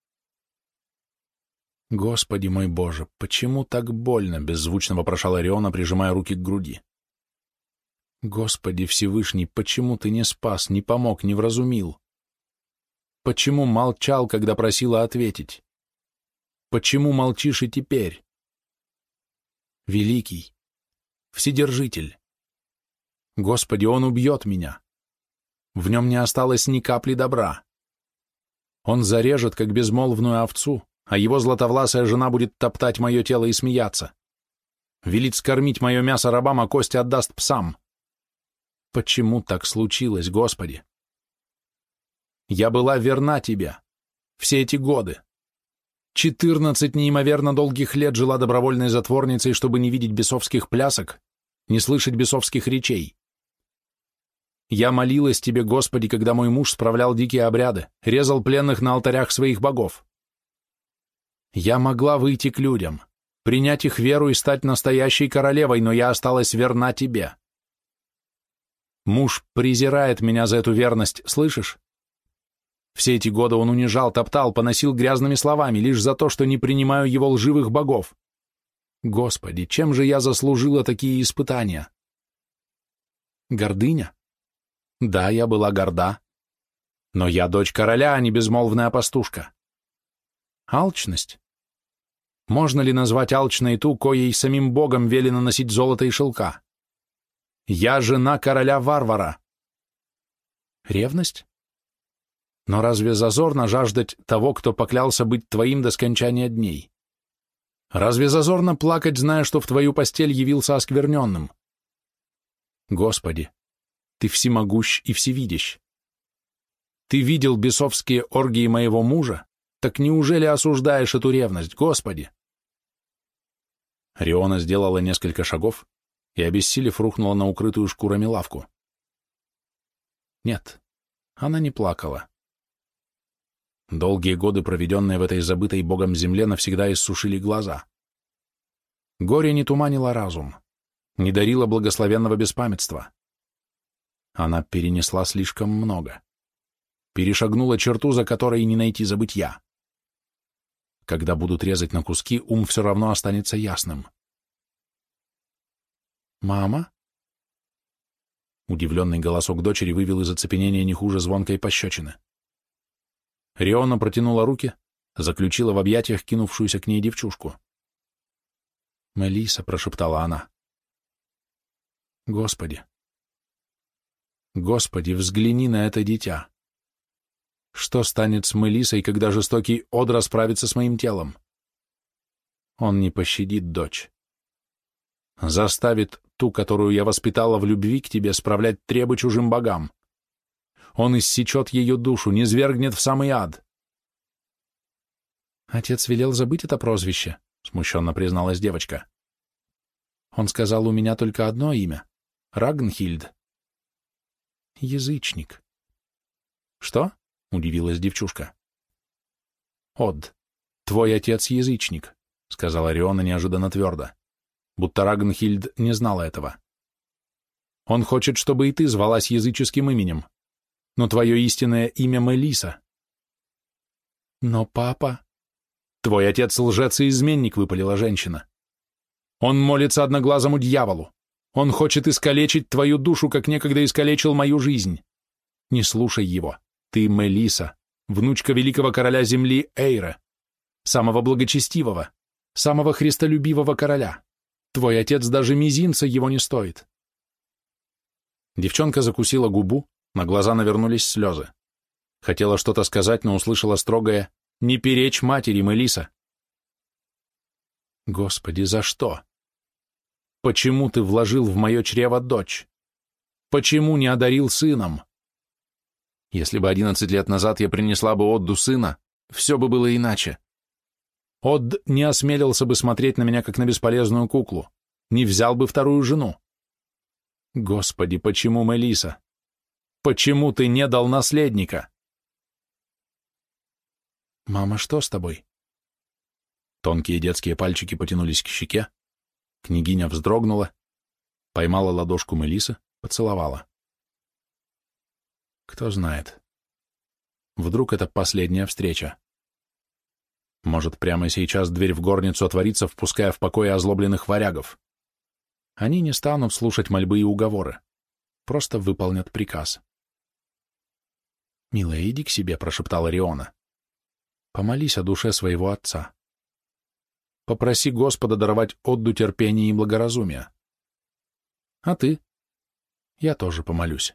«Господи мой Боже, почему так больно?» — беззвучно вопрошал Ориона, прижимая руки к груди. «Господи Всевышний, почему ты не спас, не помог, не вразумил? Почему молчал, когда просила ответить? Почему молчишь и теперь? Великий, Вседержитель. Господи, он убьет меня. В нем не осталось ни капли добра. Он зарежет, как безмолвную овцу, а его златовласая жена будет топтать мое тело и смеяться. Велит скормить мое мясо рабам, а кости отдаст псам. Почему так случилось, Господи? Я была верна Тебе все эти годы. 14 неимоверно долгих лет жила добровольной затворницей, чтобы не видеть бесовских плясок, не слышать бесовских речей. Я молилась Тебе, Господи, когда мой муж справлял дикие обряды, резал пленных на алтарях своих богов. Я могла выйти к людям, принять их веру и стать настоящей королевой, но я осталась верна Тебе. Муж презирает меня за эту верность, слышишь? Все эти годы он унижал, топтал, поносил грязными словами, лишь за то, что не принимаю его лживых богов. Господи, чем же я заслужила такие испытания? Гордыня? Да, я была горда. Но я дочь короля, а не безмолвная пастушка. Алчность? Можно ли назвать алчной ту, коей самим богом велено носить золото и шелка? Я жена короля-варвара. Ревность? Но разве зазорно жаждать того, кто поклялся быть твоим до скончания дней? Разве зазорно плакать, зная, что в твою постель явился оскверненным? Господи, Ты всемогущ и всевидящ. Ты видел бесовские оргии моего мужа? Так неужели осуждаешь эту ревность, Господи? Риона сделала несколько шагов и, обессилев, рухнула на укрытую шкурами лавку. Нет, она не плакала. Долгие годы, проведенные в этой забытой Богом земле, навсегда иссушили глаза. Горе не туманило разум, не дарило благословенного беспамятства. Она перенесла слишком много. Перешагнула черту, за которой не найти забытья. Когда будут резать на куски, ум все равно останется ясным. «Мама?» Удивленный голосок дочери вывел из оцепенения не хуже звонкой пощечины. Риона протянула руки, заключила в объятиях кинувшуюся к ней девчушку. «Мелисса», — прошептала она. «Господи! Господи, взгляни на это дитя! Что станет с Мелиссой, когда жестокий Од расправится с моим телом? Он не пощадит дочь. Заставит ту, которую я воспитала в любви к тебе, справлять требы чужим богам. Он иссечет ее душу, низвергнет в самый ад». «Отец велел забыть это прозвище», — смущенно призналась девочка. «Он сказал, у меня только одно имя — Рагнхильд». «Язычник». «Что?» — удивилась девчушка. «Од, твой отец язычник», — сказала Риона неожиданно твердо, будто Рагнхильд не знала этого. «Он хочет, чтобы и ты звалась языческим именем, но твое истинное имя Мелисса». «Но папа...» «Твой отец лжец и изменник», — выпалила женщина. «Он молится одноглазому дьяволу. Он хочет искалечить твою душу, как некогда искалечил мою жизнь. Не слушай его. Ты Мелисса, внучка великого короля земли Эйра, самого благочестивого, самого христолюбивого короля. Твой отец даже мизинца его не стоит». Девчонка закусила губу, на глаза навернулись слезы. Хотела что-то сказать, но услышала строгое: «Не перечь матери, Мелисса». «Господи, за что? Почему ты вложил в мое чрево дочь? Почему не одарил сыном? Если бы 11 лет назад я принесла бы Одду сына, все бы было иначе. Одд не осмелился бы смотреть на меня, как на бесполезную куклу, не взял бы вторую жену. Господи, почему, Мелисса? Почему ты не дал наследника?» «Мама, что с тобой?» Тонкие детские пальчики потянулись к щеке, княгиня вздрогнула, поймала ладошку Мелиссы, поцеловала. Кто знает. Вдруг это последняя встреча. Может, прямо сейчас дверь в горницу отворится, впуская в покой озлобленных варягов. Они не станут слушать мольбы и уговоры, просто выполнят приказ. «Милая, иди к себе», — прошептала Риона. «Помолись о душе своего отца. Попроси Господа даровать Одду терпение и благоразумие. А ты?» «Я тоже помолюсь».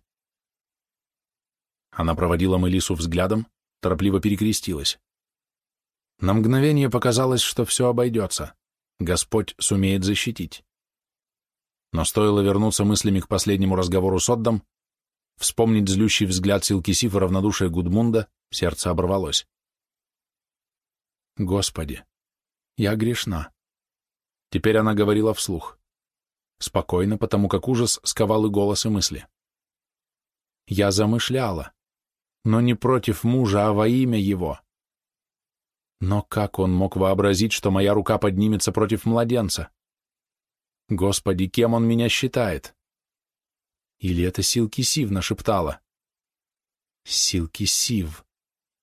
Она проводила Мелиссу взглядом, торопливо перекрестилась. На мгновение показалось, что все обойдется, Господь сумеет защитить. Но стоило вернуться мыслями к последнему разговору с Оддом, вспомнить злющий взгляд Силкисиф и равнодушие Гудмунда, сердце оборвалось. «Господи, я грешна». Теперь она говорила вслух. Спокойно, потому как ужас сковал и голос, и мысли. «Я замышляла, но не против мужа, а во имя его. Но как он мог вообразить, что моя рука поднимется против младенца? Господи, кем он меня считает? Или это Силкисив нашептала? Силкисив.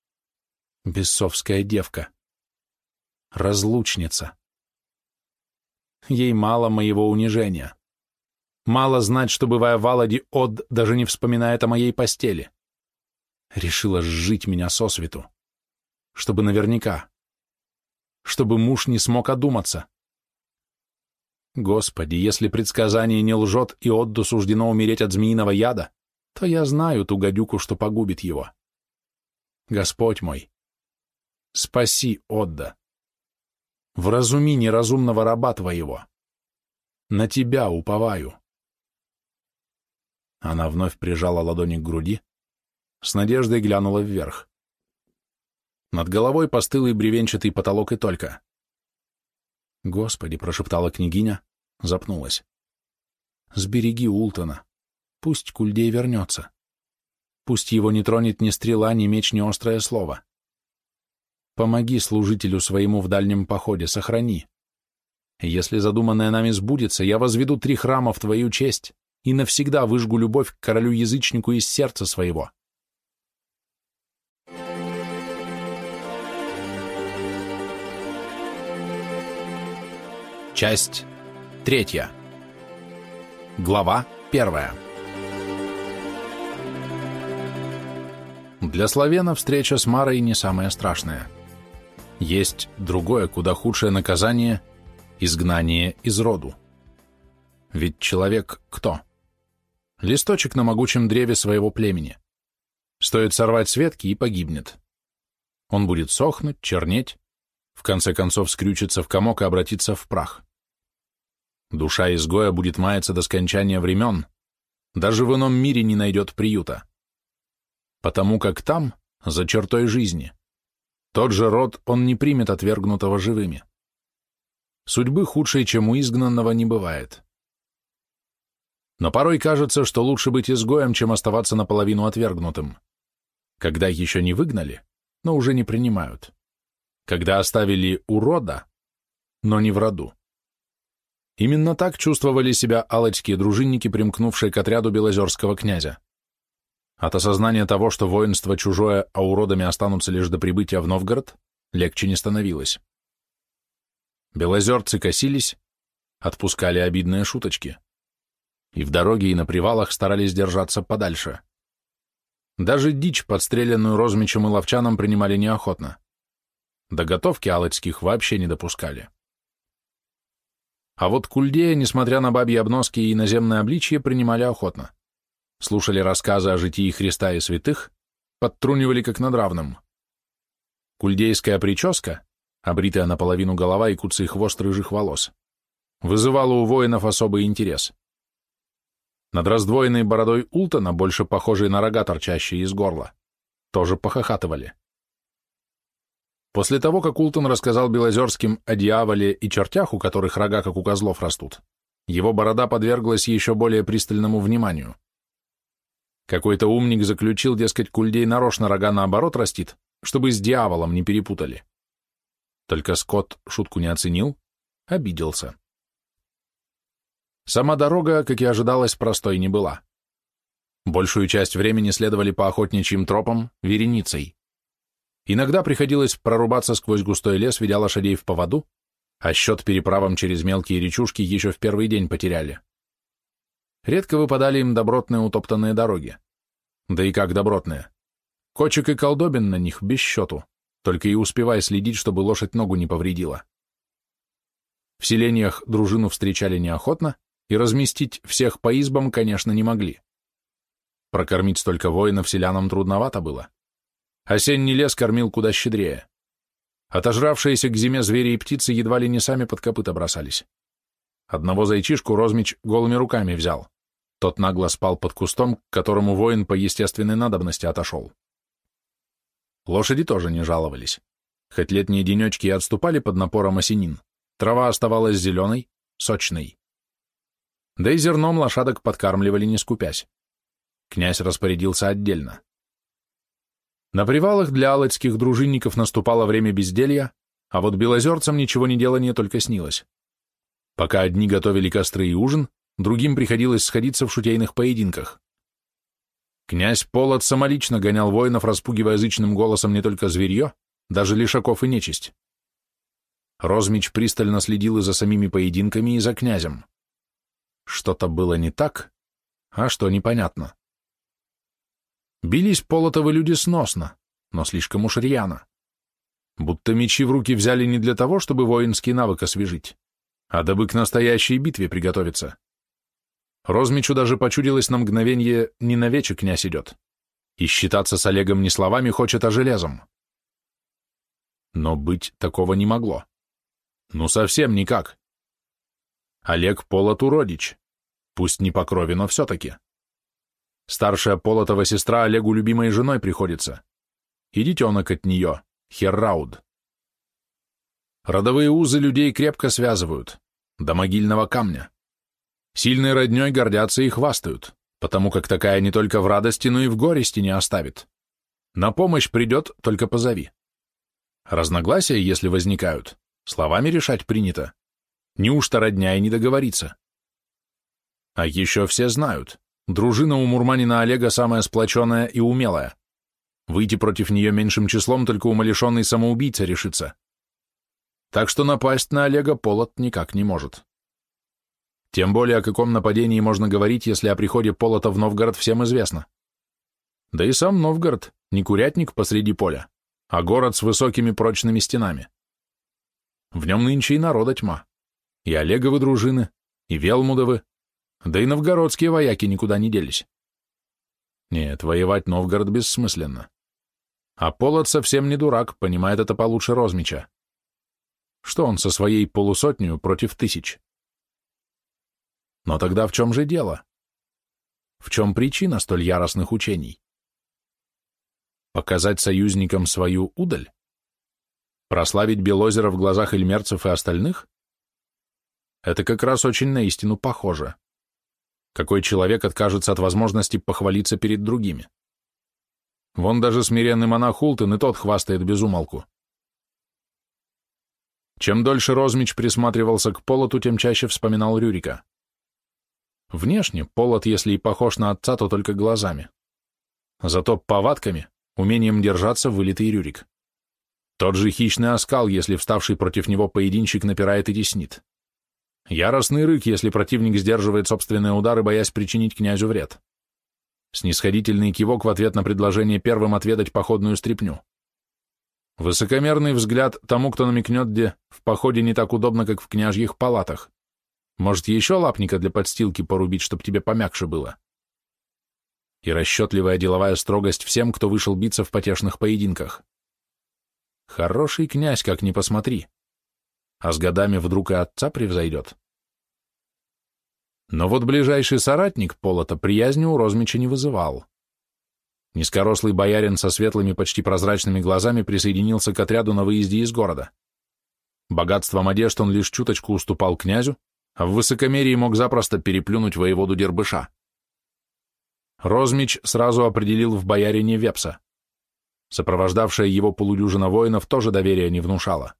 Бесовская девка. Разлучница. Ей мало моего унижения. Мало знать, что, бывая в Аладе, Од даже не вспоминает о моей постели. Решила сжить меня сосвету. Чтобы наверняка. Чтобы муж не смог одуматься. Господи, если предсказание не лжет и Одду суждено умереть от змеиного яда, то я знаю ту гадюку, что погубит его. Господь мой, спаси Одда. Вразуми неразумного раба твоего. На тебя уповаю. Она вновь прижала ладони к груди, с надеждой глянула вверх. Над головой постылый бревенчатый потолок и только. «Господи!» — прошептала княгиня, запнулась. «Сбереги Ултона. Пусть Кульдей вернется. Пусть его не тронет ни стрела, ни меч, ни острое слово. Помоги служителю своему в дальнем походе, сохрани. Если задуманное нами сбудется, я возведу 3 храма в твою честь и навсегда выжгу любовь к королю-язычнику из сердца своего». Часть 3. Глава 1. Для славяна встреча с Марой не самое страшное. Есть другое, куда худшее наказание — изгнание из роду. Ведь человек кто? Листочек на могучем древе своего племени. Стоит сорвать с ветки и погибнет. Он будет сохнуть, чернеть, в конце концов скрючиться в комок и обратиться в прах. Душа изгоя будет маяться до скончания времен, даже в ином мире не найдет приюта. Потому как там, за чертой жизни, тот же род он не примет отвергнутого живыми. Судьбы худшей, чем у изгнанного, не бывает. Но порой кажется, что лучше быть изгоем, чем оставаться наполовину отвергнутым. Когда еще не выгнали, но уже не принимают. Когда оставили у рода, но не в роду. Именно так чувствовали себя алочские дружинники, примкнувшие к отряду белозерского князя. От осознания того, что воинство чужое, а уродами останутся лишь до прибытия в Новгород, легче не становилось. Белозерцы косились, отпускали обидные шуточки. И в дороге, и на привалах старались держаться подальше. Даже дичь, подстреленную Розмичем и Ловчаном, принимали неохотно. До готовки алочских вообще не допускали. А вот Кульдея, несмотря на бабьи обноски и иноземное обличье, принимали охотно. Слушали рассказы о житии Христа и святых, подтрунивали как над равным. Кульдейская прическа, обритая наполовину голова и куцый хвост рыжих волос, вызывала у воинов особый интерес. Над раздвоенной бородой Ултона, больше похожей на рога, торчащие из горла, тоже похохатывали. После того, как Ултон рассказал Белозерским о дьяволе и чертях, у которых рога, как у козлов, растут, его борода подверглась еще более пристальному вниманию. Какой-то умник заключил, дескать, Кульдей нарочно рога наоборот растит, чтобы с дьяволом не перепутали. Только скот шутку не оценил, обиделся. Сама дорога, как и ожидалось, простой не была. Большую часть времени следовали по охотничьим тропам вереницей. Иногда приходилось прорубаться сквозь густой лес, ведя лошадей в поводу, а счет переправам через мелкие речушки еще в первый день потеряли. Редко выпадали им добротные утоптанные дороги. Да и как добротные. Кочек и колдобин на них без счету, только и успевай следить, чтобы лошадь ногу не повредила. В селениях дружину встречали неохотно, и разместить всех по избам, конечно, не могли. Прокормить столько воинов селянам трудновато было. Осенний лес кормил куда щедрее. Отожравшиеся к зиме звери и птицы едва ли не сами под копыта бросались. Одного зайчишку Розмич голыми руками взял. Тот нагло спал под кустом, к которому воин по естественной надобности отошел. Лошади тоже не жаловались. Хоть летние денечки и отступали под напором осенин, трава оставалась зеленой, сочной. Да и зерном лошадок подкармливали не скупясь. Князь распорядился отдельно. На привалах для алочских дружинников наступало время безделья, а вот белозерцам ничего не делание только снилось. Пока одни готовили костры и ужин, другим приходилось сходиться в шутейных поединках. Князь Полот самолично гонял воинов, распугивая язычным голосом не только зверье, даже лишаков и нечисть. Розмич пристально следил и за самими поединками, и за князем. Что-то было не так, а что непонятно. Бились Полотовы люди сносно, но слишком уж рьяно. Будто мечи в руки взяли не для того, чтобы воинский навык освежить, а дабы к настоящей битве приготовиться. Розмичу даже почудилось на мгновение, не навече князь идет, и считаться с Олегом не словами хочет, а железом. Но быть такого не могло. Ну, совсем никак. Олег Полоту родич, пусть не по крови, но все-таки. Старшая Полотова сестра Олегу любимой женой приходится, и детенок от нее, Херрауд. Родовые узы людей крепко связывают, до могильного камня. Сильной родней гордятся и хвастают, потому как такая не только в радости, но и в горести не оставит. На помощь придет, только позови. Разногласия, если возникают, словами решать принято. Неужто родня и не договориться? А еще все знают, дружина у мурманина Олега самая сплоченная и умелая. Выйти против нее меньшим числом только умалишенный самоубийца решится. Так что напасть на Олега Полот никак не может. Тем более, о каком нападении можно говорить, если о приходе Полота в Новгород всем известно. Да и сам Новгород не курятник посреди поля, а город с высокими прочными стенами. В нем нынче и народа тьма, и Олеговы дружины, и Велмудовы, да и новгородские вояки никуда не делись. Нет, воевать Новгород бессмысленно. А Полот совсем не дурак, понимает это получше Розмича. Что он со своей полусотнею против 1000? Но тогда в чем же дело? В чем причина столь яростных учений? Показать союзникам свою удаль? Прославить Белозера в глазах эльмерцев и остальных? Это как раз очень на истину похоже. Какой человек откажется от возможности похвалиться перед другими? Вон даже смиренный монах Ултен и тот хвастает без умолку. Чем дольше Розмич присматривался к Полоту, тем чаще вспоминал Рюрика. Внешне Полот, если и похож на отца, то только глазами. Зато повадками, умением держаться, вылитый Рюрик. Тот же хищный оскал, если вставший против него поединщик напирает и теснит. Яростный рык, если противник сдерживает собственные удары, боясь причинить князю вред. Снисходительный кивок в ответ на предложение первым отведать походную стряпню. Высокомерный взгляд тому, кто намекнет, где в походе не так удобно, как в княжьих палатах. Может, еще лапника для подстилки порубить, чтоб тебе помягче было? И расчетливая деловая строгость всем, кто вышел биться в потешных поединках. Хороший князь, как ни посмотри. А с годами вдруг и отца превзойдет. Но вот ближайший соратник Полота приязни у Розмича не вызывал. Низкорослый боярин со светлыми, почти прозрачными глазами присоединился к отряду на выезде из города. Богатством одежд он лишь чуточку уступал князю, а в высокомерии мог запросто переплюнуть воеводу Дербыша. Розмич сразу определил в боярине Вепса. Сопровождавшая его полудюжина воинов тоже доверия не внушала.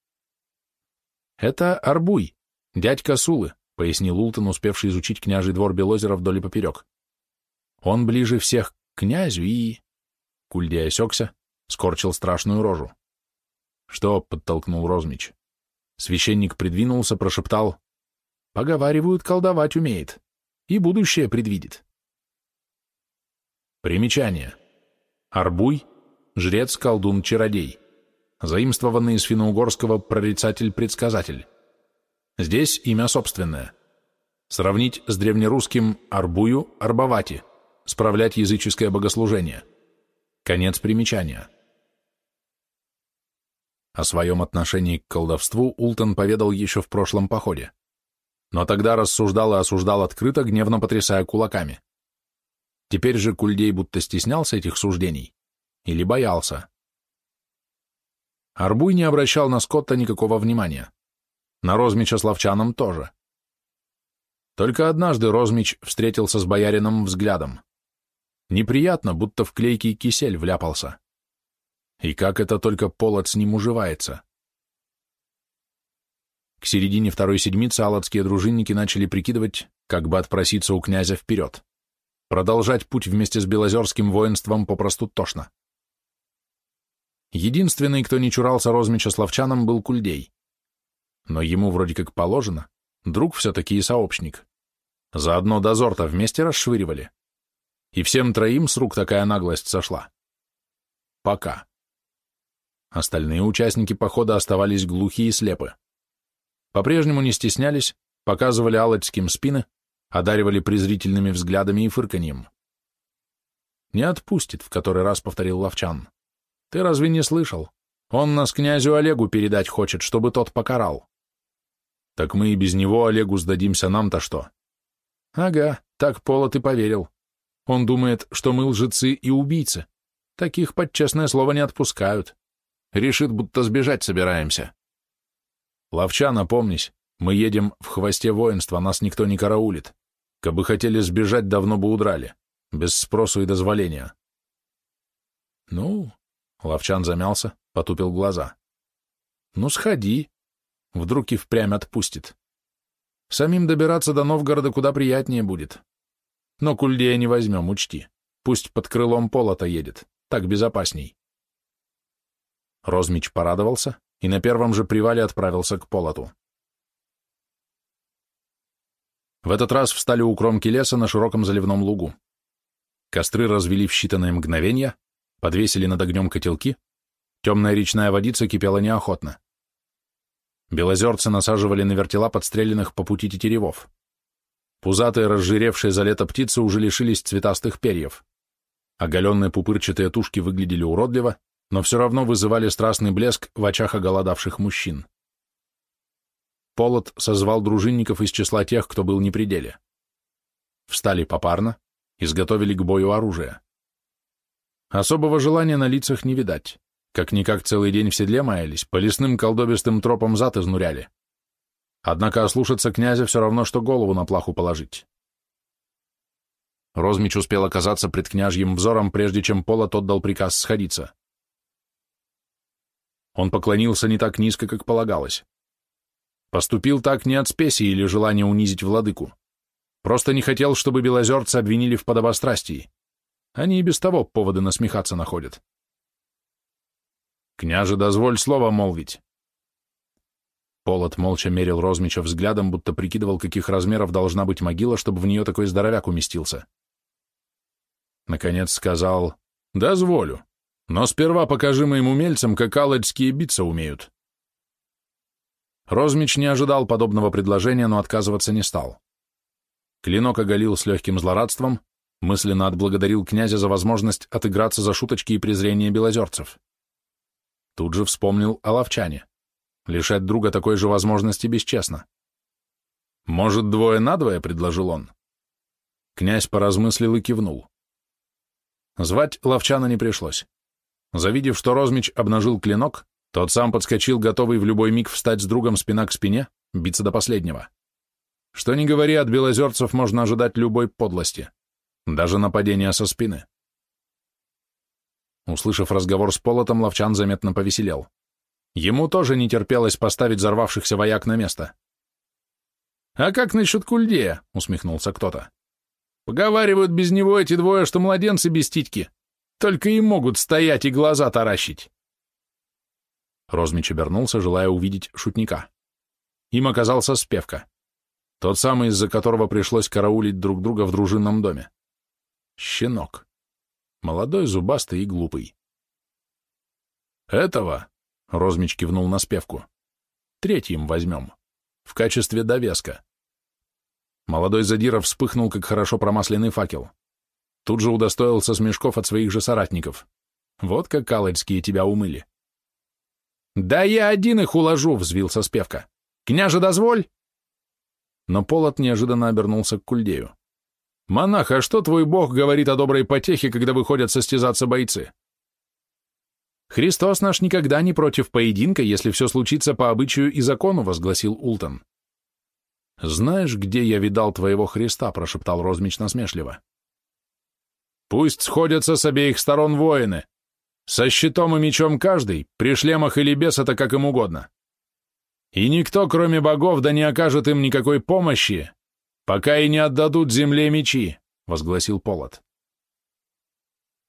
«Это Арбуй, дядька Сулы», — пояснил Ултон, успевший изучить княжий двор Белозера вдоль и поперек. «Он ближе всех к князю и...» Кульдей осекся, скорчил страшную рожу. «Что?» — подтолкнул Розмич. Священник придвинулся, прошептал: «Поговаривают, колдовать умеет, и будущее предвидит». Примечание. Арбуй — жрец-колдун-чародей. Заимствованный из финно-угорского прорицатель-предсказатель. Здесь имя собственное. Сравнить с древнерусским «арбую» — «арбавати», справлять языческое богослужение. Конец примечания. О своем отношении к колдовству Ултон поведал еще в прошлом походе. Но тогда рассуждал и осуждал открыто, гневно потрясая кулаками. Теперь же Кульдей будто стеснялся этих суждений. Или боялся. Арбуй не обращал на Скотта никакого внимания. На Розмича с Ловчаном тоже. Только однажды Розмич встретился с боярином взглядом. Неприятно, будто в клейкий кисель вляпался. И как это только Полот с ним уживается. К середине второй седмицы алатские дружинники начали прикидывать, как бы отпроситься у князя вперед. Продолжать путь вместе с белозерским воинством попросту тошно. Единственный, кто не чурался Розмича с Ловчаном, был Кульдей. Но ему вроде как положено, друг все-таки и сообщник. Заодно дозор-то вместе расшвыривали. И всем троим с рук такая наглость сошла. Пока. Остальные участники похода оставались глухи и слепы. По-прежнему не стеснялись, показывали алочским спины, одаривали презрительными взглядами и фырканьем. «Не отпустит», — в который раз повторил Ловчан. «Ты разве не слышал? Он нас князю Олегу передать хочет, чтобы тот покарал». «Так мы и без него Олегу сдадимся, нам-то что?» «Ага, так Полот и поверил. Он думает, что мы лжецы и убийцы. Таких под честное слово не отпускают. Решит, будто сбежать собираемся». «Ловчан, опомнись, мы едем в хвосте воинства, нас никто не караулит. Кабы хотели сбежать, давно бы удрали, без спросу и дозволения». «Ну...» — Ловчан замялся, потупил глаза. «Ну, сходи. Вдруг и впрямь отпустит. Самим добираться до Новгорода куда приятнее будет. Но Кульдея не возьмем, учти. Пусть под крылом Полота едет, так безопасней». Розмич порадовался и на первом же привале отправился к Полоту. В этот раз встали у кромки леса на широком заливном лугу. Костры развели в считанные мгновения, подвесили над огнем котелки, темная речная водица кипела неохотно. Белозерцы насаживали на вертела подстреленных по пути тетеревов. Пузатые, разжиревшие за лето птицы уже лишились цветастых перьев. Оголенные пупырчатые тушки выглядели уродливо, но все равно вызывали страстный блеск в очах оголодавших мужчин. Полот созвал дружинников из числа тех, кто был не при деле. Встали попарно, изготовили к бою оружие. Особого желания на лицах не видать. Как-никак целый день в седле маялись, по лесным колдобистым тропам зад изнуряли. Однако ослушаться князя все равно, что голову на плаху положить. Розмич успел оказаться пред княжьим взором, прежде чем Полот отдал приказ сходиться. Он поклонился не так низко, как полагалось. Поступил так не от спеси или желания унизить владыку. Просто не хотел, чтобы белозерцы обвинили в подобострастии. Они и без того поводы насмехаться находят. «Княже, дозволь слово молвить». Полот молча мерил Розмича взглядом, будто прикидывал, каких размеров должна быть могила, чтобы в нее такой здоровяк уместился. Наконец сказал: «Дозволю, но сперва покажи моим умельцам, как алочские биться умеют». Розмич не ожидал подобного предложения, но отказываться не стал. Клинок оголил с легким злорадством, мысленно отблагодарил князя за возможность отыграться за шуточки и презрение белозерцев. Тут же вспомнил о Ловчане. Лишать друга такой же возможности бесчестно. «Может, 2 на 2?» — предложил он. Князь поразмыслил и кивнул. Звать Ловчана не пришлось. Завидев, что Розмич обнажил клинок, тот сам подскочил, готовый в любой миг встать с другом спина к спине, биться до последнего. Что ни говори, от белозерцев можно ожидать любой подлости, даже нападения со спины. Услышав разговор с Полотом, Ловчан заметно повеселел. Ему тоже не терпелось поставить взорвавшихся вояк на место. «А как насчет Кульдея?» — усмехнулся кто-то. «Поговаривают без него эти двое, что младенцы без титьки. Только и могут стоять и глаза таращить». Розмич обернулся, желая увидеть шутника. Им оказался Спевка, тот самый, из-за которого пришлось караулить друг друга в дружинном доме. Щенок. Молодой, зубастый и глупый. «Этого», — Розмич кивнул на Спевку, — «3-м возьмем, в качестве довеска». Молодой задира вспыхнул, как хорошо промасленный факел. Тут же удостоился смешков от своих же соратников. Вот как калачские тебя умыли. «Да я один их уложу!» — взвился Спевка. «Княже, дозволь!» Но Полот неожиданно обернулся к Кульдею. «Монах, а что твой бог говорит о доброй потехе, когда выходят состязаться бойцы?» «Христос наш никогда не против поединка, если все случится по обычаю и закону», — возгласил Ултон. «Знаешь, где я видал твоего Христа?» — прошептал Розмич насмешливо. «Пусть сходятся с обеих сторон воины. Со щитом и мечом каждый, при шлемах или без, это как им угодно. И никто, кроме богов, да не окажет им никакой помощи, пока и не отдадут земле мечи», — возгласил Полот.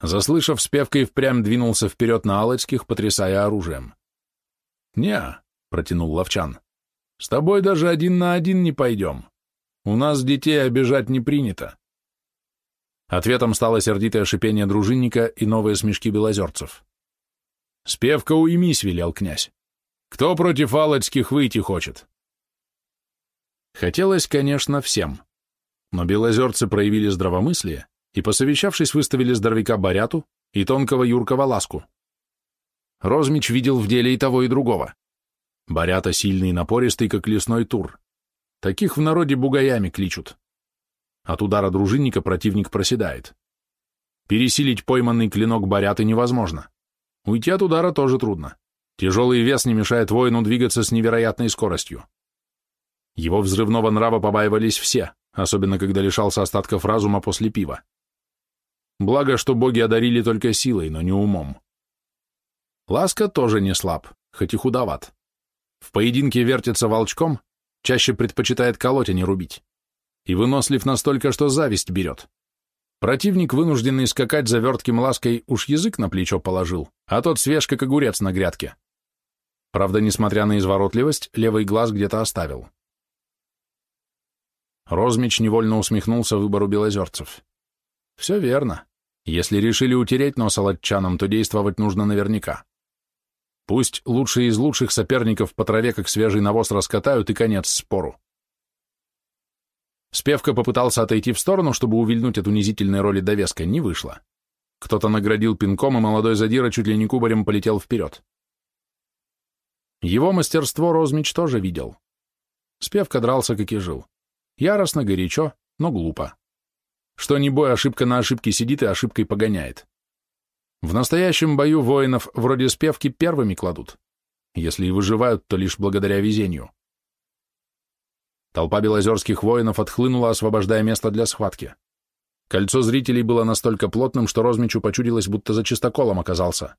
Заслышав, Спевка и впрямь двинулся вперед на Алочских, потрясая оружием. «Не», — протянул Ловчан, — «с тобой даже 1 на 1 не пойдем. У нас детей обижать не принято». Ответом стало сердитое шипение дружинника и новые смешки белозерцев. «Спевка, уймись», — велел князь. «Кто против Алочских выйти хочет?» Хотелось, конечно, всем, но белозерцы проявили здравомыслие и, посовещавшись, выставили здоровяка Боряту и тонкого Юркова Ласку. Розмич видел в деле и того, и другого. Борята сильный и напористый, как лесной тур. Таких в народе бугаями кличут. От удара дружинника противник проседает. Пересилить пойманный клинок Боряты невозможно. Уйти от удара тоже трудно. Тяжелый вес не мешает воину двигаться с невероятной скоростью. Его взрывного нрава побаивались все, особенно когда лишался остатков разума после пива. Благо, что боги одарили только силой, но не умом. Ласка тоже не слаб, хоть и худоват. В поединке вертится волчком, чаще предпочитает колоть, а не рубить. И вынослив настолько, что зависть берет. Противник, вынужденный скакать за вертким Лаской, уж язык на плечо положил, а тот свеж, как огурец на грядке. Правда, несмотря на изворотливость, левый глаз где-то оставил. Розмич невольно усмехнулся выбору белозерцев. Все верно. Если решили утереть нос алатчанам, то действовать нужно наверняка. Пусть лучшие из лучших соперников по траве, как свежий навоз, раскатают, и конец спору. Спевка попытался отойти в сторону, чтобы увильнуть от унизительной роли довеска, не вышло. Кто-то наградил пинком, и молодой задира чуть ли не кубарем полетел вперед. Его мастерство Розмич тоже видел. Спевка дрался, как и жил. Яростно, горячо, но глупо. Что ни бой, ошибка на ошибке сидит и ошибкой погоняет. В настоящем бою воинов вроде Спевки первыми кладут. Если и выживают, то лишь благодаря везению. Толпа белозерских воинов отхлынула, освобождая место для схватки. Кольцо зрителей было настолько плотным, что Розмичу почудилось, будто за чистоколом оказался.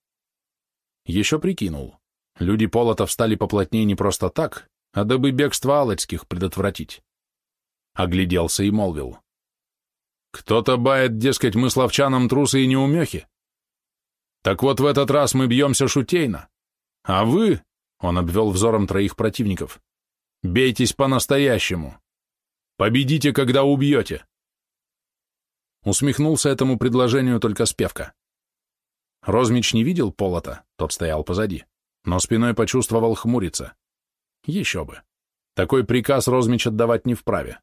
Еще прикинул. Люди Полота встали поплотнее не просто так, а дабы бегство Алочских предотвратить. Огляделся и молвил. Кто-то бает, дескать, мы славчанам трусы и неумехи. Так вот в этот раз мы бьемся шутейно. А вы, он обвел взором 3 противников, бейтесь по-настоящему. Победите, когда убьете. Усмехнулся этому предложению только Спевка. Розмич не видел Полота, тот стоял позади, но спиной почувствовал хмуриться. Еще бы. Такой приказ Розмич отдавать не вправе.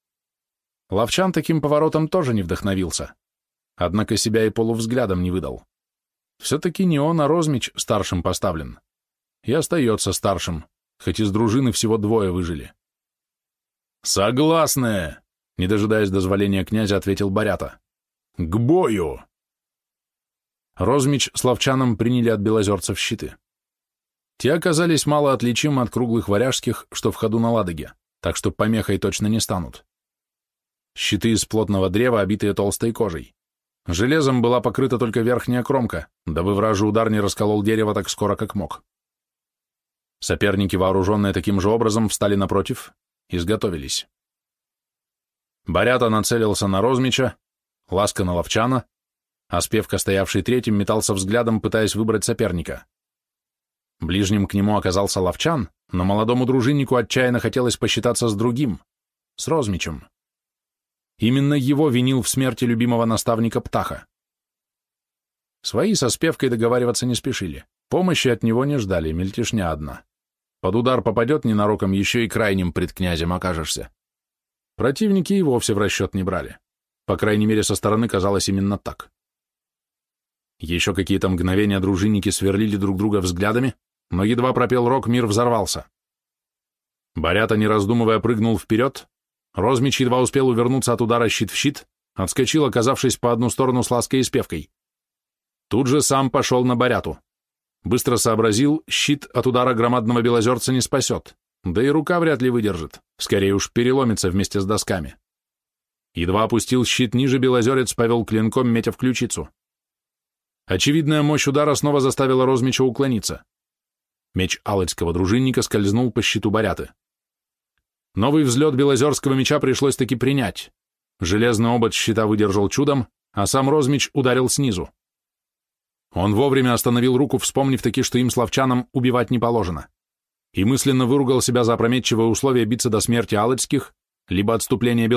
Ловчан таким поворотом тоже не вдохновился, однако себя и полувзглядом не выдал. Все-таки не он, а Розмич старшим поставлен. И остается старшим, хоть из дружины всего 2 выжили. «Согласны!» — не дожидаясь дозволения князя, ответил Борята. «К бою!» Розмич с Ловчаном приняли от белозерцев щиты. Те оказались мало отличимы от круглых варяжских, что в ходу на Ладоге, так что помехой точно не станут. Щиты из плотного древа, обитые толстой кожей. Железом была покрыта только верхняя кромка, дабы вражий удар не расколол дерево так скоро, как мог. Соперники, вооруженные таким же образом, встали напротив, изготовились. Борята нацелился на Розмича, Ласка на Ловчана, а Спевка, стоявший 3-м, метался взглядом, пытаясь выбрать соперника. Ближним к нему оказался Ловчан, но молодому дружиннику отчаянно хотелось посчитаться с другим, с Розмичем. Именно его винил в смерти любимого наставника Птаха. Свои со Спевкой договариваться не спешили, помощи от него не ждали, мельтешня одна. Под удар попадет ненароком, еще и крайним пред князем окажешься. Противники и вовсе в расчет не брали. По крайней мере, со стороны казалось именно так. Еще какие-то мгновения дружинники сверлили друг друга взглядами, но едва пропел рог, мир взорвался. Борята, не раздумывая, прыгнул вперед. Розмич едва успел увернуться от удара щит в щит, отскочил, оказавшись по одну сторону с Лаской и Спевкой. Тут же сам пошел на Боряту. Быстро сообразил, щит от удара громадного белозерца не спасет, да и рука вряд ли выдержит, скорее уж переломится вместе с досками. Едва опустил щит ниже, белозерец повел клинком, метя в ключицу. Очевидная мощь удара снова заставила Розмича уклониться. Меч алочского дружинника скользнул по щиту Боряты. Новый взлет белозерского меча пришлось таки принять. Железный обод щита выдержал чудом, а сам Розмич ударил снизу. Он вовремя остановил руку, вспомнив таки, что им, славчанам, убивать не положено, и мысленно выругал себя за опрометчивое условие биться до смерти алочских, либо отступление